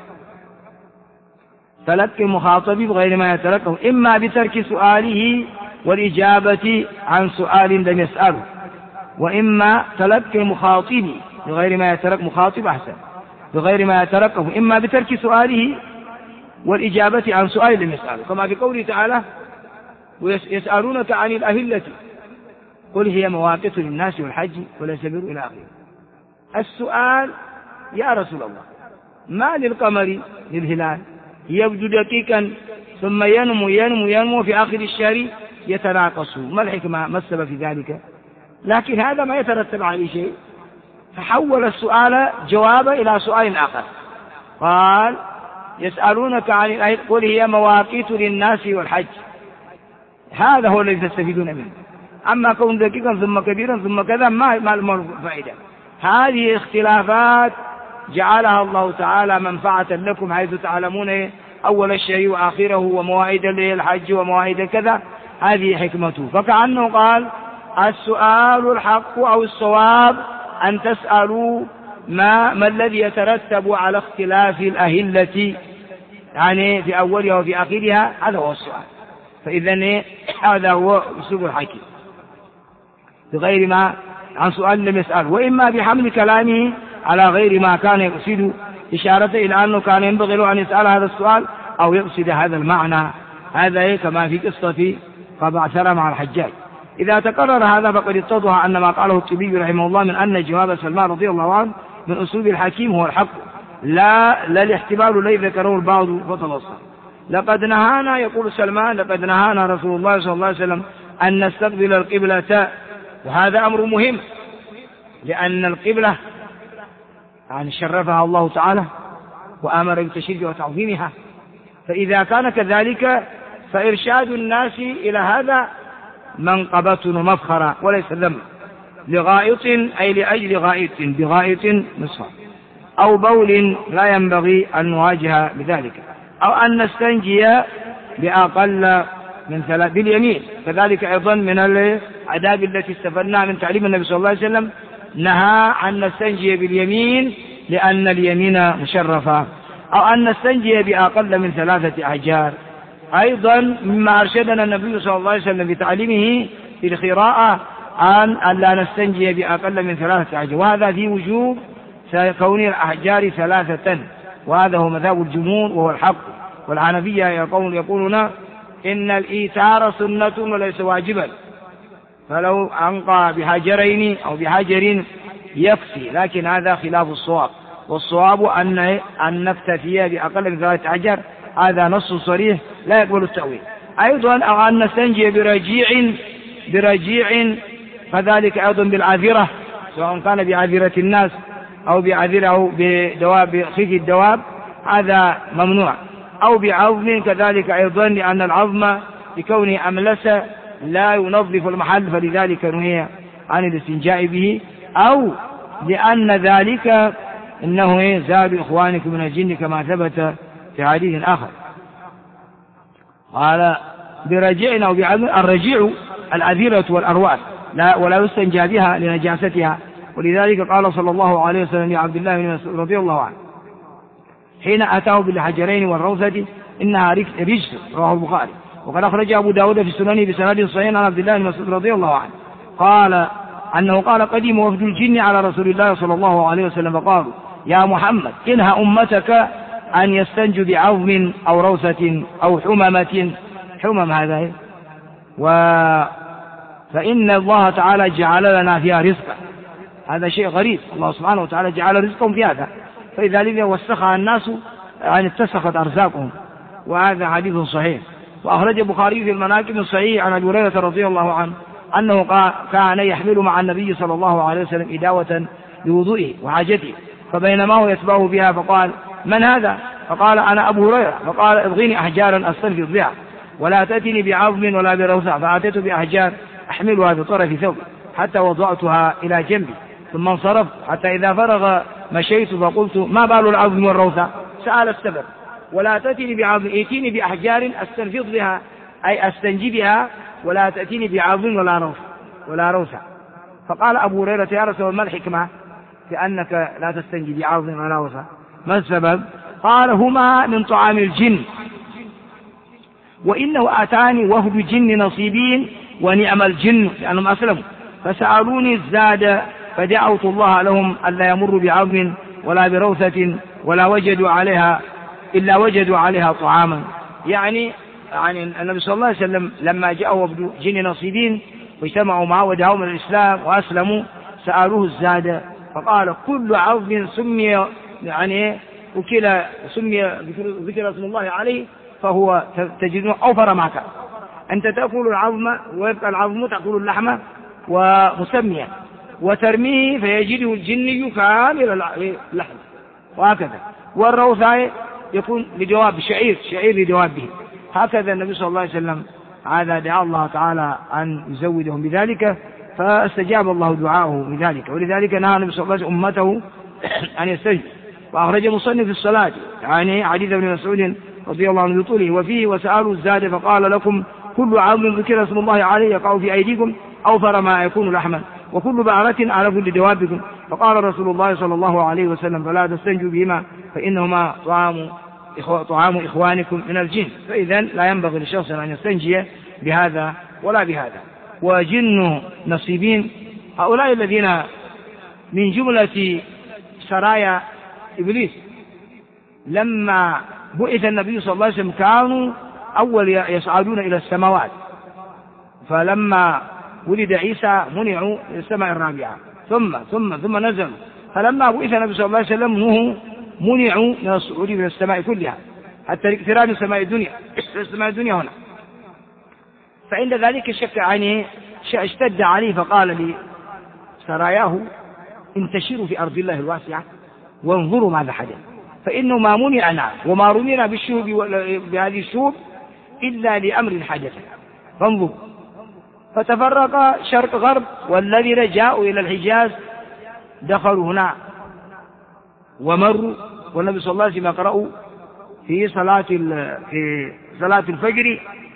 A: تلقي المخاطب بغير ما يترقبه، إما بترك سؤاله والإجابة عن سؤال لم يسأله، وإما تلقي المخاطب بغير ما يترقبه، مخاطب أحسن، بغير ما يترقبه، إما بترك سؤاله والإجابة عن سؤال لم يسأله، كما في قوله تعالى: ويسألونك عن الأهلة قل هي مواقيت للناس والحج وليس البر إلى آخره. السؤال: يا رسول الله، ما للقمر للهلال يبدو دقيقا ثم ينمو في آخر الشهر يتناقص، ما الحكمة؟ ما السبب في ذلك؟ لكن هذا ما يترتب عليه شيء، فحول السؤال جوابا إلى سؤال آخر. قال: يسألونك عن الأهلة قل هي مواقيت للناس والحج، هذا هو الذي تستفيدون منه. أما كون دقيقا ثم كبيرا ثم كذا ما فائدة. هذه اختلافات جعلها الله تعالى منفعة لكم، حيث تعلمون أول الشيء وآخره ومواعيد الحج ومواعيد كذا، هذه حكمته. فكأنه قال: السؤال الحق أو الصواب أن تسألوا ما الذي يترتب على اختلاف الأهلة، يعني في أولها وفي آخرها، هذا هو السؤال. فإذا هذا هو أسلوب الحكيم، بغير ما عن سؤال لم يسأل، وإما بحمل كلامه على غير ما كان يقصد، إشارة إلى أنه كان ينبغي له أن يسأل هذا السؤال أو يقصد هذا المعنى. هذا كما في قصة قبعثرة مع الحجاج. إذا تقرر هذا فقد اتضح أن ما قاله الطبي رحمه الله من أن جواب سلمان رضي الله عنه من أسلوب الحكيم هو الحق، لا الاحتمال الذي ذكره البعض فتوصل. لقد نهانا، يقول سلمان، لقد نهانا رسول الله صلى الله عليه وسلم أن نستقبل القبلة، وهذا أمر مهم، لأن القبلة يعني شرفها الله تعالى وأمر بتشريفها وتعظيمها، فإذا كان كذلك فإرشاد الناس إلى هذا منقبة ومفخرة وليس ذم. لغائط أي لأجل غائط، بغائط نصف أو بول لا ينبغي أن نواجه بذلك، أو أن نستنجي بأقل من 3 باليمين. كذلك أيضا من العذاب التي استفدناها من تعليم النبي صلى الله عليه وسلم، نهى عن نستنجي باليمين لأن اليمين مشرفة، أو أن نستنجي بأقل من 3 أحجار. أيضا مما أرشدنا النبي صلى الله عليه وسلم بتعليمه في القراءة أن لا نستنجي بأقل من 3 أحجار، وهذا في وجوب كون الأحجار 3، وهذا هو مذهب الجمهور وهو الحق. والحنفية يقولون إن الإيتار سنة وليس واجبا، فلو أنقى بحجرين أو بحجر يكفي، لكن هذا خلاف الصواب، والصواب أن نكتفي بأقل من 3 أحجار، هذا نص صريح لا يقبل التأويل. أيضا أو أن نستنجي برجيع فذلك أيضا بالعذرة، سواء كان بعذرة الناس أو بعذرة أو بدواب خيف الدواب، هذا ممنوع، أو بعظم كذلك أيضا، لأن العظم بكونه أملس لا ينظف المحل، فلذلك نهي عن الاستنجاء به، أو لأن ذلك إنه زاد إخوانكم من الجن كما ثبت في حديث آخر. قال برجيع أو بعظم. الرجيع الأذرة والأرواح ولا يستنجى بها لنجاستها، ولذلك قال صلى الله عليه وسلم لعبد الله بن مسعود رضي الله عنه حين أتاه بالحجرين والروثة إنها رجس، رواه البخاري. وقد أخرج أبو داود في سننه بسند صحيح عن عبد الله بن مسعود رضي الله عنه قال أنه قال: قدم وفد الجن على رسول الله صلى الله عليه وسلم فقالوا: يا محمد انهى أمتك أن يستنجوا بعظم أو روثة أو حممة. حمم هذا فإن الله تعالى جعل لنا فيها رزقا، هذا شيء غريب، الله سبحانه وتعالى جعل رزقهم في هذا، فإذا لم وسخها الناس يعني اتسخت أرزاقهم. وهذا حديث صحيح. وأخرج البخاري في المناقب الصحيح عن أبي هريرة رضي الله عنه أنه كان يحمل مع النبي صلى الله عليه وسلم إداوة لوضوئه وحاجته، فبينما هو يتبعه بها فقال: من هذا؟ فقال: أنا أبو هريرة. فقال: ابغيني أحجارا أستنفض بها ولا تأتني بعظم ولا بروثة. فأتيت بأحجار أحملها بطرف ثوب حتى وضعتها إلى جنبي، ثم انصرفت حتى إذا فرغ مشيت فقلت: ما بال العظم والروثة؟ سأل السبب. ولا تأتيني بعظم، ائتيني بأحجار أستنفض بها أي أستنجي بها، ولا تأتيني بعظم ولا روثة. فقال أبو هريرة: يا رسول الله، ما الحكمة في أنك لا تستنجي بعظم ولا روثة؟ ما السبب؟ قال: هما من طعام الجن، وإنه آتاني وفد جن نصيبين ونعم الجن لأنهم أسلموا، فسألوني الزاد فدعوت الله لهم ألا يمروا بعظم ولا بروثة ولا إلا وجدوا عليها طعاما. يعني النبي صلى الله عليه وسلم لما جاء وفد جن نصيبين واجتمعوا معه ودعوهم إلى الإسلام وأسلموا سألوه الزاد، فقال: كل عظم سمي يعني وكلا سمي ذكر اسم الله عليه فهو تجدون أوفر معك. أنت تأكل العظم ويبقى العظم تأكل اللحم ومسميا، وترميه فيجده الجني كامل اللحم، وهكذا. والروثة يكون لجواب شعير لجوابه. هكذا النبي صلى الله عليه وسلم هذا دعا الله تعالى أن يزودهم بذلك، فاستجاب الله دعاءه بذلك. ولذلك نهى النبي صلى الله عليه وسلم أمته أن يستجب. وأخرج مصنف في الصلاة يعني حديث ابن مسعود رضي الله عنه بطوله وفيه: وسألوا الزاد فقال: لكم كل عظم ذكر اسم الله عليه يقع في أيديكم أوفر ما يكون لحما، وكل بعرة علف لدوابكم. فقال رسول الله صلى الله عليه وسلم: فلا تستنجوا بهما فإنهما طعام إخوانكم من الجن. فإذا لا ينبغي للشخص أن يستنجي بهذا ولا بهذا. وجن نصيبين هؤلاء الذين من جملة سرايا إبليس، لما بعث النبي صلى الله عليه وسلم كانوا أول يصعدون إلى السماوات، فلما ولد عيسى منعوا إلى السماء الرابعة ثم نزلوا، فلما بعث النبي صلى الله عليه وسلم منعوا من الصعود إلى السماء كلها حتى اقتراب السماء الدنيا هنا. فعند ذلك شك عنه اشتد عليه فقال لسراياه: انتشروا في أرض الله الواسعة وانظروا ماذا حدث، فإنه ما منعنا وما رمينا بالشهب بهذه الشهب إلا لأمر حدث، فانظروا. فتفرق شرق غرب، والذين جاءوا إلى الحجاز دخلوا هنا ومروا، والنبي صلى الله عليه وسلم يقرأ في صلاة الفجر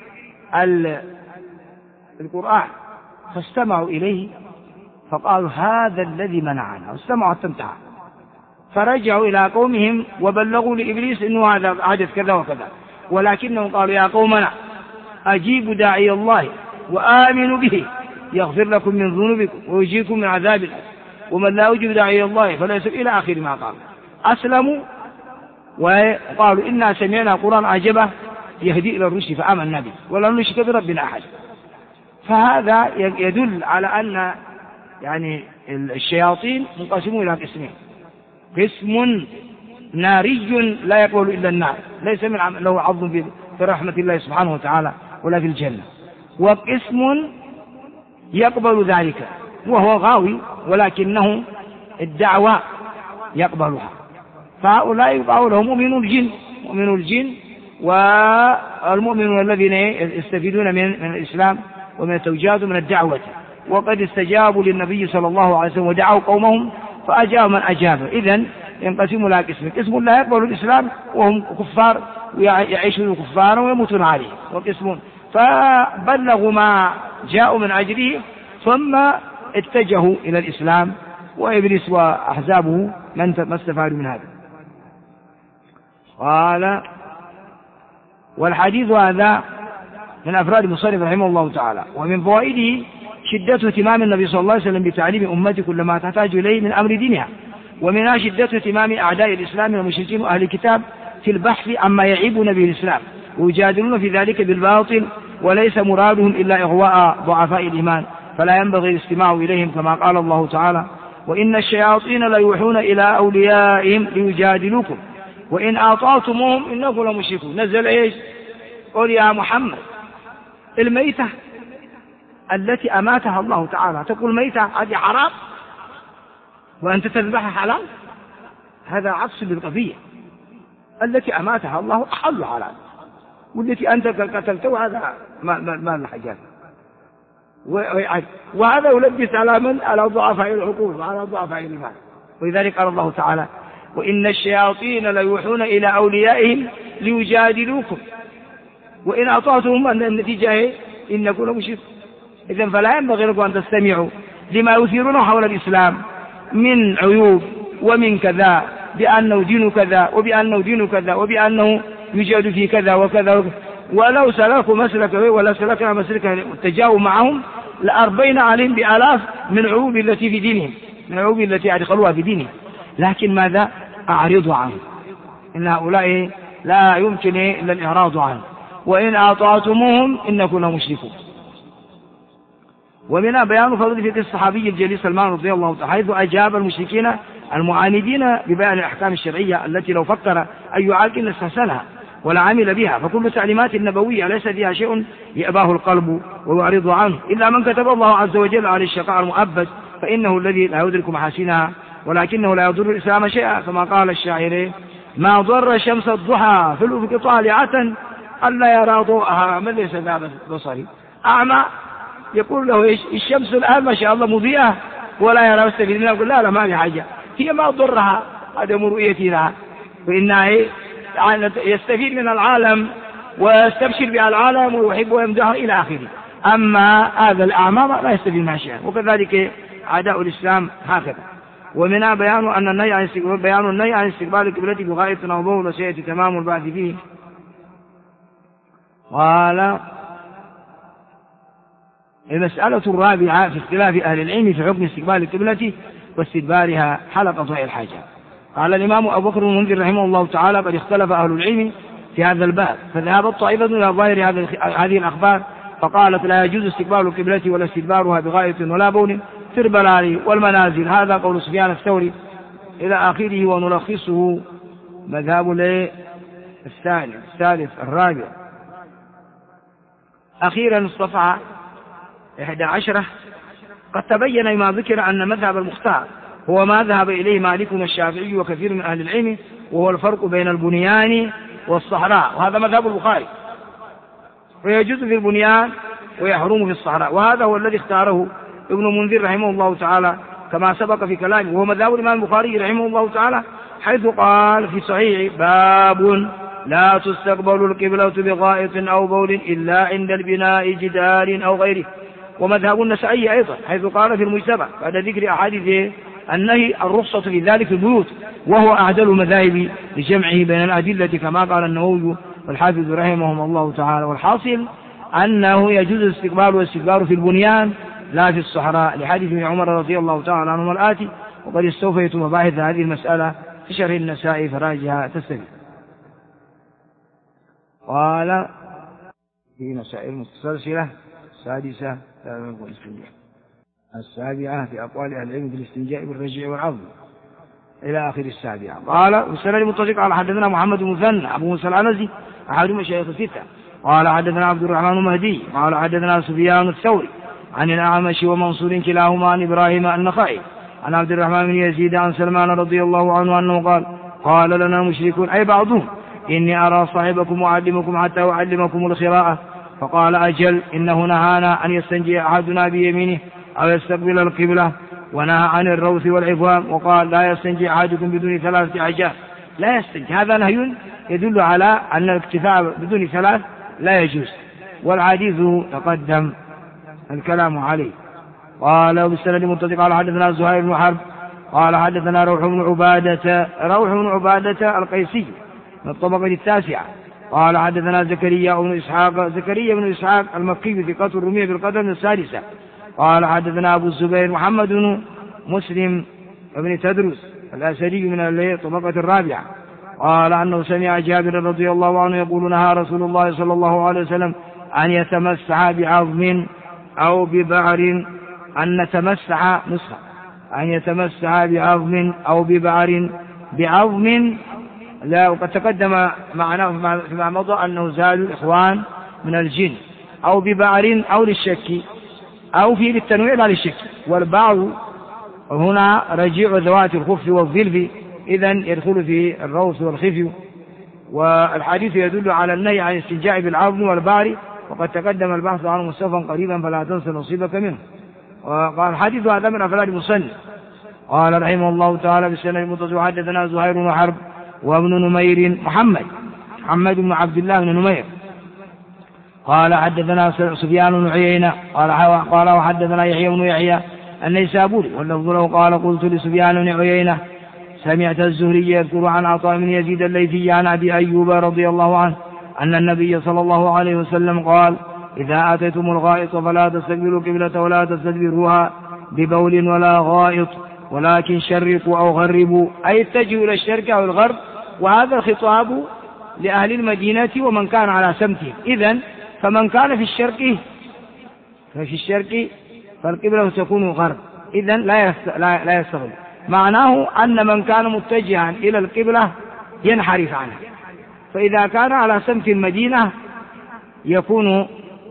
A: القرآن، فاستمعوا إليه فقالوا: هذا الذي منعنا، واستمعوا حتى انتهى. فرجعوا إلى قومهم وبلغوا لإبليس إنه هذا حدث كذا وكذا، ولكنهم قالوا: يا قومنا أجيبوا داعي الله وآمنوا به يغفر لكم من ذنوبكم ويجيكم من عذاب الله، ومن لا يجيب داعي الله فليس إلى آخر ما قال. أسلموا وقالوا: إنا سمعنا قرآن عجبا يهدي إلى الرشد فآمنا به ولا نشرك بربنا أحد. فهذا يدل على أن يعني الشياطين منقسمون إلى قسمين: قسم ناري لا يقبل إلا النار، ليس من له عظم في رحمة الله سبحانه وتعالى ولا في الجنة، وقسم يقبل ذلك وهو غاوي ولكنه الدعوة يقبلها. فهؤلاء يقال لهم مؤمن الجن والمؤمنون الذين يستفيدون من الإسلام ومن التوجيهات ومن الدعوة، وقد استجابوا للنبي صلى الله عليه وسلم ودعوا قومهم فأجاب من أجابه. إذن ينقسم إلى قسم لا يقبل الإسلام وهم كفار ويعيشون كفارا ويموتون عليه، وقسم فبلغوا ما جاءوا من أجله ثم اتجهوا إلى الإسلام، وإبليس وأحزابه ما استفادوا من هذا. قال: والحديث هذا من أفراد المصنف رحمه الله تعالى. ومن فوائده شدة اهتمام النبي صلى الله عليه وسلم بتعليم أمته كل ما تحتاج إليه من أمر دينها، ومنها شدة اهتمام أعداء الإسلام والمشركين وأهل الكتاب في البحث عما يعيبون به الإسلام ويجادلون في ذلك بالباطل، وليس مرادهم إلا إغواء ضعفاء الإيمان، فلا ينبغي الاستماع إليهم، كما قال الله تعالى: وإن الشياطين ليوحون إلى أوليائهم ليجادلوكم وإن أطعتموهم إنكم لمشركون. نزل إيش؟ قل يا محمد الميتة التي أماتها الله تعالى تقول ميتة هذه حرام وأنت تذبحها حلال؟ هذا عكس للقضية. التي أماتها الله أحل حلال، والتي أنت قتلته هذا ما الحاجات. وهذا يلبس على من؟ على ضعفاء العقول وعلى ضعفاء الإيمان. ولذلك قال الله تعالى وإن الشياطين ليوحون إلى أوليائهم ليجادلوكم وإن أطعتهم أن النتيجة هي إنكم لمشركون. إذن فلا ينبغي لكم أن تستمعوا لما يثيرونه حول الإسلام من عيوب ومن كذا بأنه دين كذا وبأنه دين كذا وبأنه يوجد في كذا وكذا ولو سلكوا مسلكه ولا سلكنا مسلكه التجاوب معهم لأربينا عليهم بآلاف من عيوب التي في دينهم، من عيوب التي أدخلوها في دينهم. لكن ماذا؟ أعرضوا عنه. إن هؤلاء لا يمكن إلا الإعراض عنه. وإن أطعتموهم إنكم لمشركون. ومنها بيان فضل فقه الصحابي الجليل سلمان رضي الله عنه حيث أجاب المشركين المعاندين ببيان الأحكام الشرعية التي لو فكر أن يعاقل لاستحسنها ولا عمل بها، فكل التعليمات النبوية ليس فيها شيء يأباه القلب ويعرض عنه إلا من كتب الله عز وجل على الشقاء المؤبد فإنه الذي لا يدرك محاسنها ولكنه لا يضر الإسلام شيئا، كما قال الشاعر ما ضر شمس الضحى في الأفق طالعة ألا يرى ضوءها من ليس ذا بصري. أعمى يقول له إيش؟ الشمس الآن ما شاء الله مضيئة ولا يرى مستفيد منها. يقول لا ما في حاجة، هي ما ضرها عدم رؤيتي لها، وإنها يستفيد من العالم ويستبشر بها العالم ويحب ويمدحه إلى آخره. أما هذا الأعمى لا يستفيد منها شيئا. وكذلك أعداء الإسلام هكذا. ومنها بيان النهي عن استقبال القبلة بغاية أو بول وسيأتي تمام البعث فيه. قال المسألة الرابعة في اختلاف أهل العلم في حكم استقبال القبلة واستدبارها حلق ضيء الحاجة. قال الإمام أبو بكر المنذر رحمه الله تعالى قد اختلف أهل العلم في هذا الباب، فذهبت طائفة إلى ظاهر هذه الأخبار فقالت لا يجوز استقبال القبلة ولا استدبارها بغاية ولا بول في البلاد والمنازل. هذا قول سفيان الثوري إلى آخره. ونلخصه مذهب الثالث الرابع. أخيرا الصفحة 11 قد تبين ما ذكر أن مذهب المختار هو ما ذهب إليه مالك والشافعي وكثير من أهل العلم، وهو الفرق بين البنيان والصحراء، وهذا مذهب البخاري، ويجوز في البنيان ويحرم في الصحراء، وهذا هو الذي اختاره ابن منذر رحمه الله تعالى كما سبق في كلامه، وهو مذهب الإمام البخاري رحمه الله تعالى حيث قال في صحيح باب لا تستقبل القبلة بغائط أو بول إلا عند البناء جدار أو غيره. ومذهب النسائي أيضا حيث قال في المجتمع بعد ذكر أحاديث النهي الرخصة في ذلك في البيوت، وهو أعدل المذاهب لجمعه بين الأدلة كما قال النووي والحافظ رحمهم الله تعالى. والحاصل أنه يجوز الاستقبال والاستدبار في البنيان لا في الصحراء، لحديث ابن عمر رضي الله تعالى عنهما الآتي. وقد استوفيت مباحث هذه المسألة في شرح النسائي فراجها تستفيد. قال في مسائل متسلسلة السادسة السابعة في أقوال أهل العلم بالاستنجاء بالرجع والعظم إلى آخر السابعة. قال والسند المتفق على حدثنا محمد بن مثنى أبو موسى العنزي أحد مشايخ الستة. قال حدثنا عبد الرحمن المهدي قال حدثنا سفيان الثوري عن الأعمش ومنصور كلاهما عن إبراهيم النخعي عن عبد الرحمن بن يزيد عن سلمان رضي الله عنه أنه قال لنا مشركون أي بعضهم إني أرى صاحبكم أعلمكم حتى أعلمكم القراءة، فقال أجل إنه نهانا أن يستنجي أحدنا بيمينه أو يستقبل القبلة، ونهى عن الروث والعظام، وقال لا يستنجي أحدكم بدون 3 عجاف. لا يستنجي، هذا نهي يدل على أن الاكتفاء بدون 3 لا يجوز، والحديث تقدم الكلام عليه. قال بالسند المتصل قال حدثنا زهير بن حرب قال حدثنا روح بن عبادة القيسي من الطبقة 9 قال حدثنا زكريا بن إسحاق المكي في قتل الرمية بالقدم 6 قال حدثنا أبو الزبير محمد بن مسلم بن تدرس الأسدي من الطبقة 4 قال أنه سمع جابر رضي الله عنه يقول نهى رسول الله صلى الله عليه وسلم أن يتمسح بعظم أو ببعر، أن نتمسح نسخة أن يتمسح بعظم أو ببعر بعظم، لا، وقد تقدم معنا فيما مضى أنه زاد الإخوان من الجن، أو ببعر أو للشك، أو في للتنويع لا للشك. والبعض هنا رجيع ذوات الخف والظلف، إذن يدخل في الروث والخفي. والحديث يدل على النهي عن الاستنجاء بالعظم والبعر، وقد تقدم البحث عنه مستوفا قريبا فلا تنسى نصيبك منه. وقال الحديث هذا من أفراد المصنف. قال رحمه الله تعالى بالسنة المتصل حدثنا زهير بن حرب وابن نمير محمد بن عبد الله بن نمير قال حدثنا سفيان بن عيينة قال وحدثنا يحيى بن يحيى النيسابوري واللفظ له قال قلت لسفيان بن عيينة سمعت الزهري يذكر عن عطاء بن يزيد الليثي عن أبي أيوب رضي الله عنه أن النبي صلى الله عليه وسلم قال إذا أتيتم الغائط فلا تستقبلوا القبلة ولا تستدبروها ببول ولا غائط، ولكن شرقوا أو غربوا، أي اتجهوا إلى الشرق أو الغرب. وهذا الخطاب لأهل المدينة ومن كان على سمته. إذن فمن كان في الشرق فالقبلة تكون غرب، إذن لا يستغل. معناه أن من كان متجها إلى القبلة ينحرف عنها. فإذا كان على سمت المدينة يكون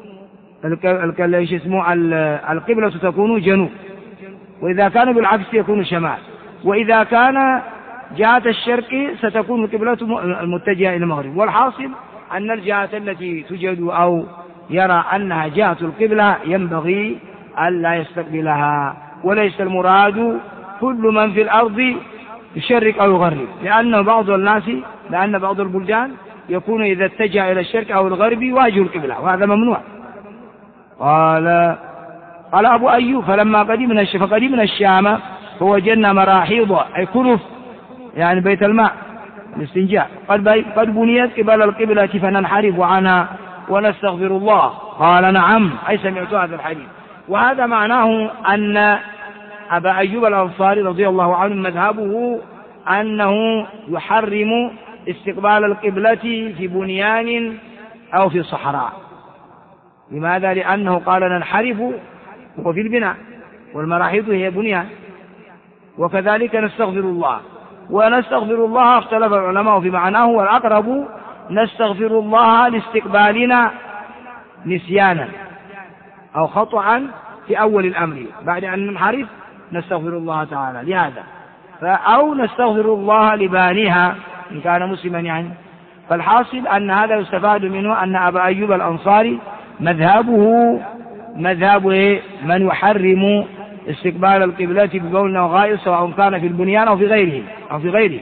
A: القبلة تكون جنوب، وإذا كان بالعكس يكون شمال، وإذا كان جهة الشرق ستكون القبلة المتجهة إلى المغرب. والحاصل أن الجهة التي توجد أو يرى أنها جهة القبلة ينبغي ألا يستقبلها، وليس المراد كل من في الأرض يشرق أو يغرب، لأن بعض البلدان يكون إذا اتجه إلى الشرق أو الغرب يواجه القبلة، وهذا ممنوع. قال أبو أيوب فلما قدمنا الشام فوجدنا مراحيض، أي كنف، يعني بيت الماء الاستنجاء، قد بنيت قبل القبلة فننحرف عنها ونستغفر الله. قال نعم، أي سمعت هذا الحديث. وهذا معناه أن أبا أيوب الأنصاري رضي الله عنه مذهبه أنه يحرم استقبال القبلة في بنيان أو في صحراء. لماذا؟ لأنه قال ننحرف وفي البناء، والمراحيض هي بنيان. وكذلك نستغفر الله، ونستغفر الله اختلف العلماء في معناه، والأقرب نستغفر الله لاستقبالنا نسيانا أو خطأ في أول الأمر، بعد أن ننحرف نستغفر الله تعالى لهذا، أو نستغفر الله لبانيها إن كان مسلما يعني. فالحاصل أن هذا يستفاد منه أن أبا أيوب الأنصاري مذهبه مذهب من يحرم استقبال القبلة بقول أو غائط، سواء كان في البنيان أو في غيره.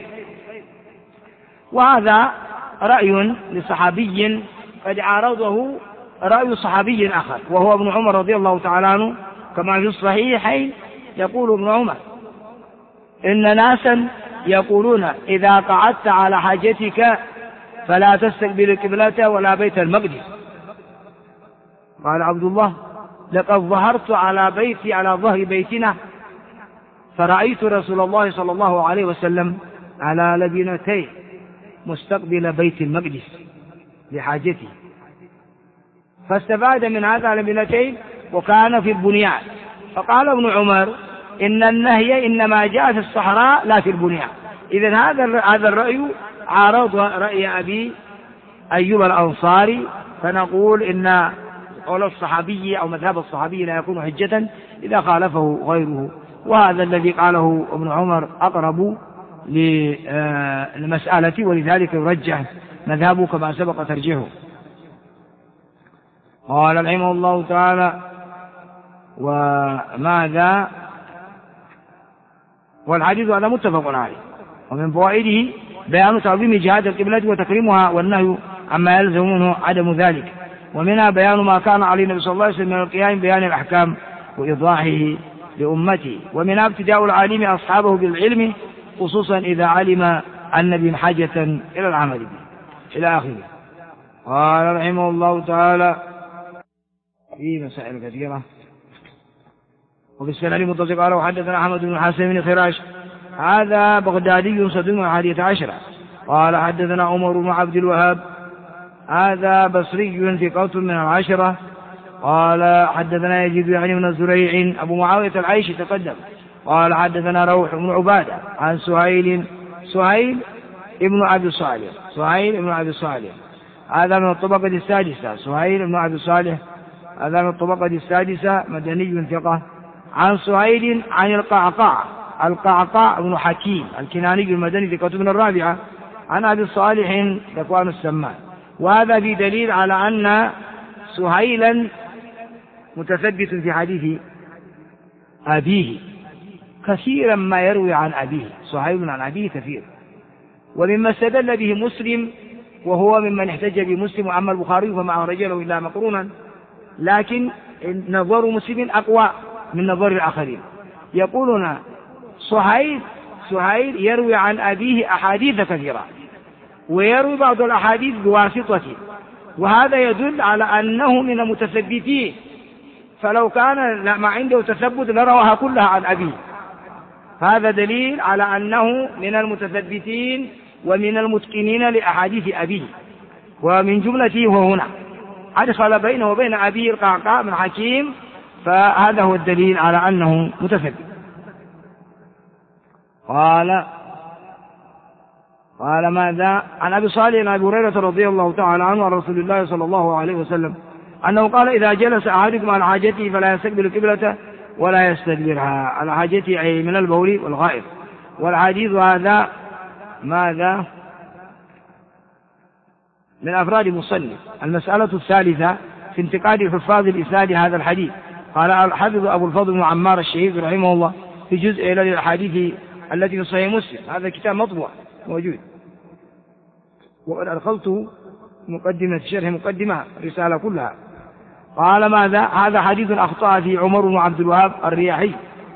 A: وهذا رأي لصحابي قد عارضه رأي صحابي آخر، وهو ابن عمر رضي الله تعالى عنه، كما في الصحيحين يقول ابن عمر إن ناسا يقولون إذا قعدت على حاجتك فلا تستقبل القبلة ولا بيت المقدس. قال عبد الله لقد ظهرت على ظهر بيتنا فرأيت رسول الله صلى الله عليه وسلم على لبنتين مستقبل بيت المقدس لحاجته، فاستفاد من هذا لبنتين وكان في البنيان. فقال ابن عمر إن النهي إنما جاء في الصحراء لا في البنيان. إذن هذا الرأي عارض رأي أبي أيوب الأنصاري، فنقول إن قول الصحابي أو مذهب الصحابي لا يكون حجة إذا خالفه غيره. وهذا الذي قاله ابن عمر أقرب للمسألة، ولذلك يرجح مذهبه كما سبق ترجيحه. قال رحمه الله تعالى وماذا؟ والحديث هذا متفق عليه. ومن فوائده بيان تعظيم جهات القبلة وتكريمها، والنهي عما يلزم منه عدم ذلك. ومنها بيان ما كان عليه النبي صلى الله عليه وسلم من القيام بيان الأحكام وإيضاحه لأمته. ومنها ابتداء العالم أصحابه بالعلم، خصوصا إذا علم أن به حاجة إلى العمل به إلى آخره. قال رحمه الله تعالى في مسائل كثيرة. وفي السنة المتصل قال وحدثنا أحمد بن حسن بن خراش هذا بغدادي صدوق 11. قال حدثنا عمر بن عبد الوهاب هذا بصري ثقة من 10. قال حدثنا يزيد يعني من الزريع أبو معاوية العيشي تقدم. قال حدثنا روح بن عبادة عن سهيل ابن أبي صالح هذا من الطبقة السادسة. سهيل بن أبي صالح هذا من الطبقة السادسة، مدني ثقة. عن سهيل عن القعقاع بن حكيم الكناني المدني ثقة من الرابعة، عن أبي صالح ذكوان السمان. وهذا في دليل على أن سهيلا متثبت في حديث أبيه، كثيرا ما يروي عن أبيه، سهيل عن أبيه كثير. ومما استدل به مسلم، وهو ممن احتج بمسلم، وأما البخاري فما رجله إلا مقرونا، لكن نظر مسلم أقوى من نظر الآخرين. يقولون سهيل يروي عن أبيه أحاديث كثيرة، ويروي بعض الأحاديث بواسطته، وهذا يدل على أنه من المتثبتين، فلو كان ما عنده تثبت لرواها كلها عن أبيه. هذا دليل على أنه من المتثبتين ومن المتقنين لأحاديث أبيه. ومن جملته وهنا أدخل بينه وبين أبيه القعقاع بن حكيم، فهذا هو الدليل على أنه متثبت. قال ماذا؟ عن أبي صالح عن أبي هريرة رضي الله تعالى عنه عن رسول الله صلى الله عليه وسلم أنه قال: إذا جلس أحدكم على حاجته فلا يستقبل القبلة ولا يستدبرها. على حاجته أي من البول والغائط. والحديث هذا ماذا؟ من أفراد المصنف. المسألة الثالثة في انتقاد حفاظ الإسناد هذا الحديث. قال الحافظ أبو الفضل بن عمار الشهيد رحمه الله في جزء إلى الأحاديث التي في صحيح مسلم، هذا كتاب مطبوع موجود، وقد أدخلته مقدمة شرح مقدمة رسالة كلها. قال ماذا؟ هذا حديث أخطأ فيه عمر بن عبد الوهاب الرياحي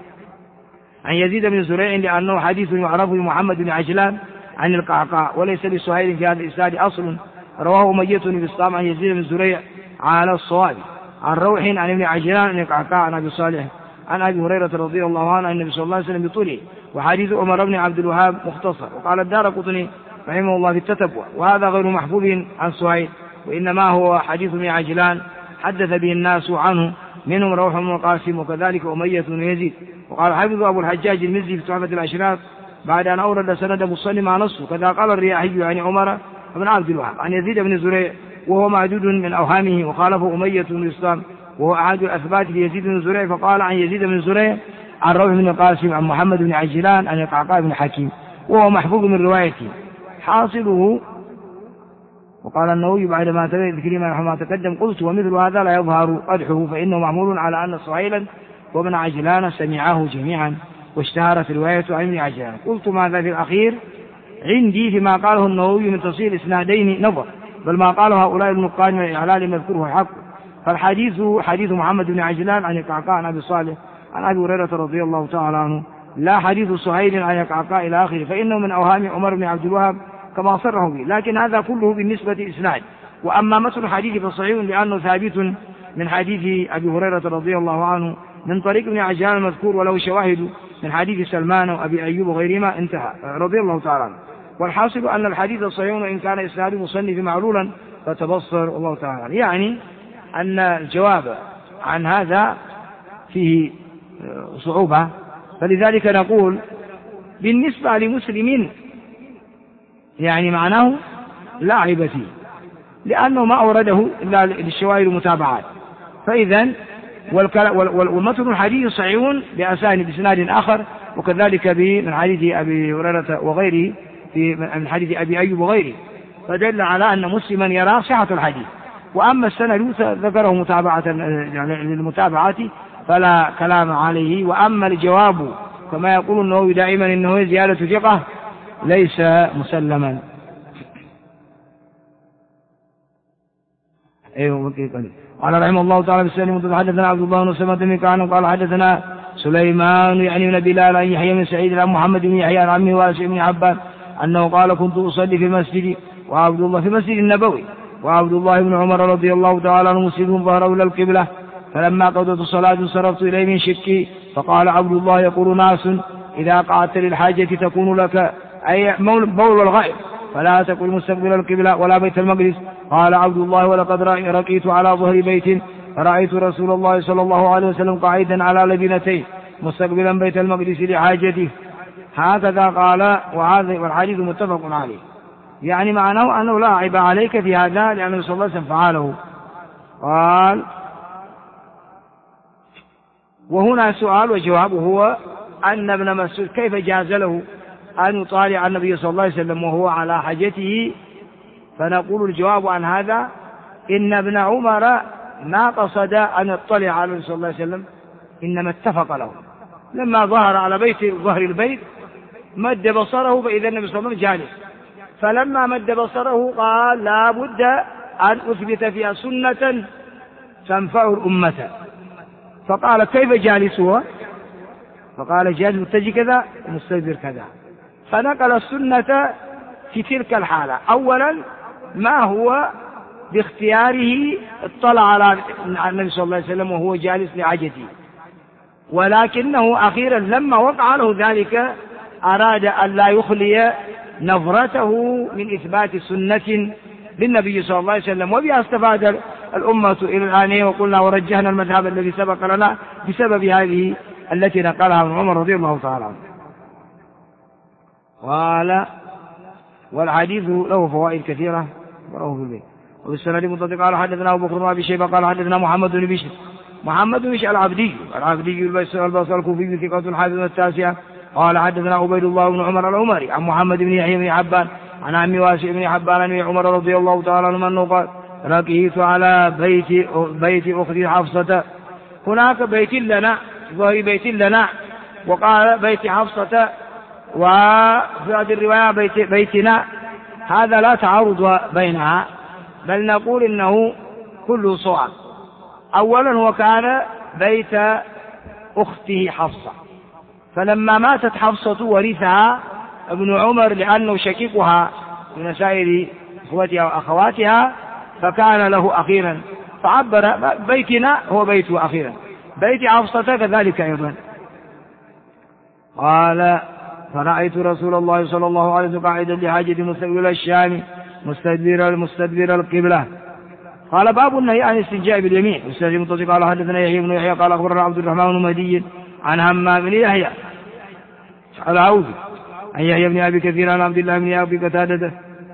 A: عن يزيد بن زريع، لأنه حديث يعرف بمحمد بن عجلان عن القعقاع، وليس لسهيل في هذا الإسناد أصل. رواه أمية بن بسطام عن يزيد بن زريع على الصواب، عن روح عن ابن عجلان عن القعقاع عن أبي صالح عن أبي هريرة رضي الله عنه عن النبي صلى الله عليه وسلم بطوله. وحديث عمر بن عبد الوهاب مختصر. وقال الدارقطني رحمه الله في التتبع: وهذا غير محفوظ عن سهيل، وإنما هو حديث ابن عجلان حدث به الناس عنه، منهم روح بن القاسم وكذلك أمية بن يزيد. وقال حافظ أبو الحجاج المزي في تحفة الأشراف بعد أن أورد سند مسلم مع نصه: كذا قال الرياحي عن عمر بن عبد الوهاب عن يزيد بن زريع، وهو معدود من أوهامه، وخالفه أمية بن الإسلام وهو أحد الأثبات ليزيد بن زريع، فقال عن يزيد بن زريع عن روح بن القاسم عن محمد بن عجلان عن القعقاع بن حكيم، وهو محفوظ من روايته. حاصله. وقال النووي بعد ما ذكر ما تقدم: قلت ومثل هذا لا يظهر قدحه، فإنه معمول على أن سهيلا وابن عجلان سمعاه جميعا، واشتهرت روايته عن ابن عجلان. قلت ماذا في الأخير؟ عندي فيما قاله النووي من تصير إسنادين نظر، بل ما قاله هؤلاء النقاد من الإعلال مذكوره حق. فالحديث حديث محمد بن عجلان عن القعقاع عن أبي صالح عن أبي هريرة رضي الله تعالى عنه، لا حديث سهيل عن القعقاع إلى آخره، فإنه من أوهام عمر بن عبد الوهاب كما صرحوا به. لكن هذا كله بالنسبة إسناد. وأما متن الحديث فصحيح، لأنه ثابت من حديث أبي هريرة رضي الله عنه من طريق ابن عجلان المذكور، وله شواهد من حديث سلمان وأبي أيوب وغيرهما، انتهى رضي الله تعالى عنه. والحاصل أن الحديث صحيح وإن كان إسناد مصنف معلولا، فتبصر الله تعالى. يعني أن الجواب عن هذا فيه صعوبة، فلذلك نقول بالنسبة لمسلم يعني معناه لا عيب فيه، لأنه ما أورده إلا للشواهد المتابعات. فإذا والمتن الحديث صحيح بإسناد آخر، وكذلك من حديث أبي هريرة وغيره من حديث أبي أيوب وغيره، فدل على أن مسلما يرى صحة الحديث. وأما السند ذكره متابعة يعني للمتابعات فلا كلام عليه. وأما الجواب كما يقول النووي دائما إنه زيادة ثقة ليس مسلما. قال رحمه الله تعالى بالسلام: حدثنا عبد الله بن سلمة بن كعب قال حدثنا سليمان يعني بن بلال عن يحيى بن سعيد عن محمد بن يحيى عن عمه واسع بن عبان أنه قال: كنت أصلي في المسجد وعبد الله في المسجد النبوي، وعبد الله بن عمر رضي الله تعالى عنه مسلم ظهره إلى القبلة، فلما قضيت الصلاة انصرفت إليه من شكي، فقال عبد الله: يقول ناس إذا قعدت للحاجة تكون لك أي بول والغائب، فلا تقل مستقبل القبلة ولا بيت المقدس. قال عبد الله: ولقد رقيت على ظهر بيت فرأيت رسول الله صلى الله عليه وسلم قاعدا على لبنتين، مستقبلا بيت المقدس لحاجته. هكذا قال، وهذا والحديث متفق عليه. يعني معناه أنه لا عيب عليك في هذا، لأن النبي صلى الله عليه وسلم فعله. قال: وهنا سؤال وجوابه هو أن ابن مسعود كيف جاز له أن يطالع النبي صلى الله عليه وسلم وهو على حاجته؟ فنقول الجواب عن هذا إن ابن عمر ما قصد أن يطلع على النبي صلى الله عليه وسلم، إنما اتفق له. لما ظهر على ظهر البيت مد بصره فإذا النبي صلى الله عليه وسلم جالس، فلما مد بصره قال: لا بد أن أثبت فيها سنة تنفع الأمة. فقال: كيف جالس هو؟ فقال: جالس متجه كذا ومستدبر كذا. فنقل السنة في تلك الحالة. أولا ما هو باختياره اطلع على النبي صلى الله عليه وسلم وهو جالس لحاجته، ولكنه أخيرا لما وقع له ذلك أراد أن لا يخلي نظرته من إثبات سنة للنبي صلى الله عليه وسلم. وبها استفاد الأمة إلى الآن، وقلنا ورجحنا المذهب الذي سبق لنا بسبب هذه التي نقلها ابن عمر رضي الله تعالى عنه. قال: والحديث له فوائد كثيرة وله في البيت. وبالسند المتصل قال: حدثنا أبو بكر بن أبي شيبة قال: حدثنا محمد بن بشر العبدي الكوفي ثقة حافظ التاسعة قال: حدثنا عبيد الله بن عمر العمري عن محمد بن يحيى بن حبان عن عم واسع بن حبان عن عمر رضي الله تعالى عنه أنه قال: ركيت على بيت أختي حفصة. هناك بيت لنا، ظهر بيت لنا، وقال بيت حفصة، وفي هذه الرواية بيتنا. هذا لا تعارض بينها، بل نقول إنه كله صواب. أولا هو كان بيت أخته حفصة، فلما ماتت حفصة ورثها ابن عمر لأنه شقيقها من سائر إخوتها وأخواتها، فكان له أخيرا، فعبر بيتنا هو بيته أخيرا، بيت حفصة كذلك أيضا. قال: فرأيت رسول الله صلى الله عليه وسلم قاعدا لحاجة مستقبل الشام مستدبر القبلة. قال: باب النهي عن الاستنجاء باليمين. والسند المتصل قال: حدثنا يحيى بن يحيى قال: أخبرنا عبد الرحمن بن مهدي عن همام بن يحيى العوفي عن يحيى بن أبي كثير عن عبد الله بن أبي قتادة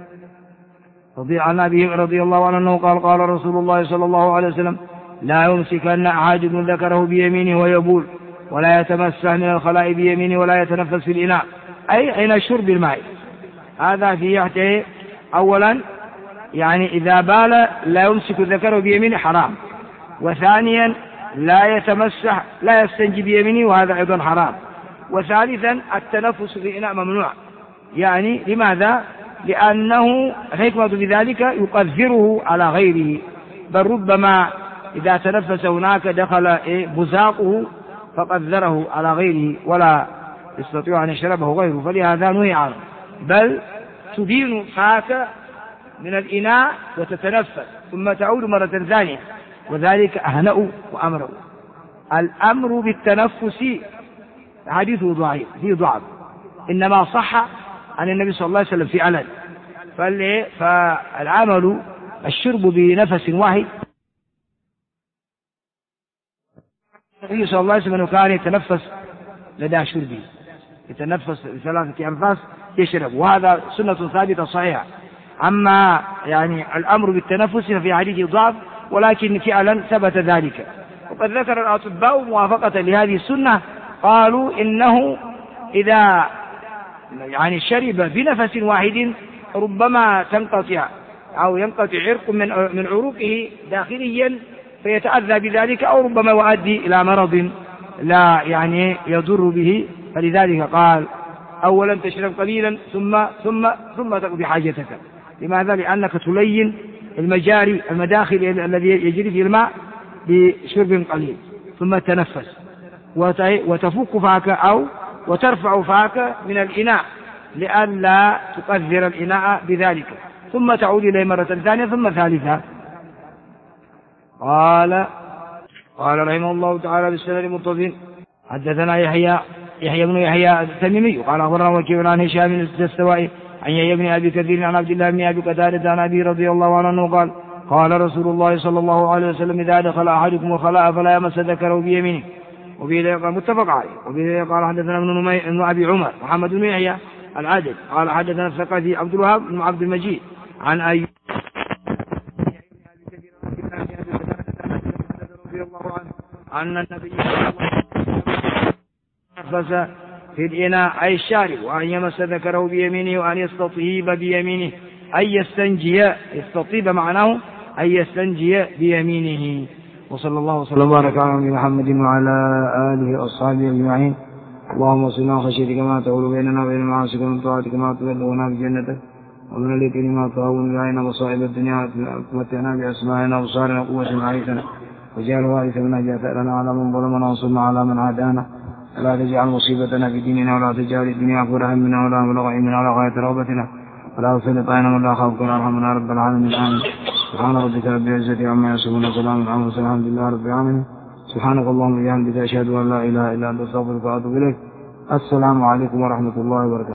A: عن أبي رضي الله عنه أنه قال: قال رسول الله صلى الله عليه وسلم: لا يمسكن أحدكم ذكره بيمينه ويبول، ولا يتمسح من الخلاء بيمينه، ولا يتنفس في الإناء، أي حين شرب الماء. هذا في يحته. أولا يعني إذا بال لا يمسك ذكره بيمينه حرام، وثانيا لا يتمسح لا يستنجي بيمينه وهذا أيضا حرام، وثالثا التنفس في الإناء ممنوع. يعني لماذا؟ لأنه الحكمة بذلك يقذره على غيره، بل ربما إذا تنفس هناك دخل بزاقه فقذره على غيره ولا يستطيع أن يشربه غيره، فلهذا نهي عنه. بل تدين فاك من الإناء وتتنفس ثم تعود مرة ثانية، وذلك أهنأ وأمر. الأمر بالتنفس حديثه ضعيف فيه ضعف، إنما صح عن النبي صلى الله عليه وسلم في علن. فالعمل الشرب بنفس واحد، النبي صلى الله عليه وسلم كان يتنفس لدى شربه، يتنفس بثلاثة أنفاس يشرب، وهذا سنة ثابتة صحيحة. أما يعني الأمر بالتنفس ففي حديث ضعف، ولكن فعلا ثبت ذلك. وقد ذكر الأطباء موافقة لهذه السنة، قالوا إنه إذا يعني شرب بنفس واحد ربما تنقطع أو ينقطع عرق من عروقه داخليا فيتأذى بذلك، أو ربما يؤدي إلى مرض لا يعني يضر به. فلذلك قال: أولا تشرب قليلا ثم تقضي حاجتك. لماذا؟ لأنك تلين المداخل الذي يجري في الماء بشرب قليل، ثم تنفس وتفك فاك أو وترفع فاك من الإناء لئلا تقذر الإناء بذلك، ثم تعود إليه مرة ثانية ثم ثالثة. قال رحمه الله تعالى بالسند المتصل: حدثنا يحيى بن يحيى التميمي قال: أخبرنا وكيع عن هشام الدستوائي عن يحيى بن أبي كثير عن عبد الله بن أبي قتادة عن أبي رضي الله عنه قال: قال رسول الله صلى الله عليه وسلم: إذا دخل أحدكم الخلاء فلا يمس ذكره بيمينه وبه قال متفق عليه. وبه قال حدثنا ابن أبي عمر محمد بن يحيى العادل قال حدثنا الثقفي عبد الوهاب بن عبد المجيد عن أيوب رضي الله عنه أن النبي صلى الله عليه وسلم نفس في الإناء أي الشارب، وأن يمس ذكره بيمينه، وأن يستطيب بيمينه أي يستنجي، يستطيب معناه أي يستنجي بيمينه. وصلى الله وسلم وبارك على محمد وعلى آله وأصحابه أجمعين. اللهم صل خشيتك ما تقول بيننا وبين معاصيك، ومن طاعتك ما تبلغنا بجنتك، ومن اليقين ما تهون علينا مصائب الدنيا، ومتعنا بأسماعنا وأبصارنا وقوتنا علينا، واجعل وارث منا جاثرنا على من ظلمنا، وانصرنا على من عادانا، ولا تجعل مصيبتنا في ديننا، ولا تجعل الدنيا أكبر همنا ولا مبلغ علمنا ولا غاية رغبتنا، ولا تسلط علينا ولا خوفك ولا ارحمنا رب العالمين. آمين. سبحان ربك رب العزة عما يصفون، وسلام على المرسلين، الحمد لله رب العالمين. سبحانك اللهم وبحمدك أشهد أن لا إله إلا أنت أستغفرك وأتوب إليك. السلام عليكم ورحمة الله وبركاته.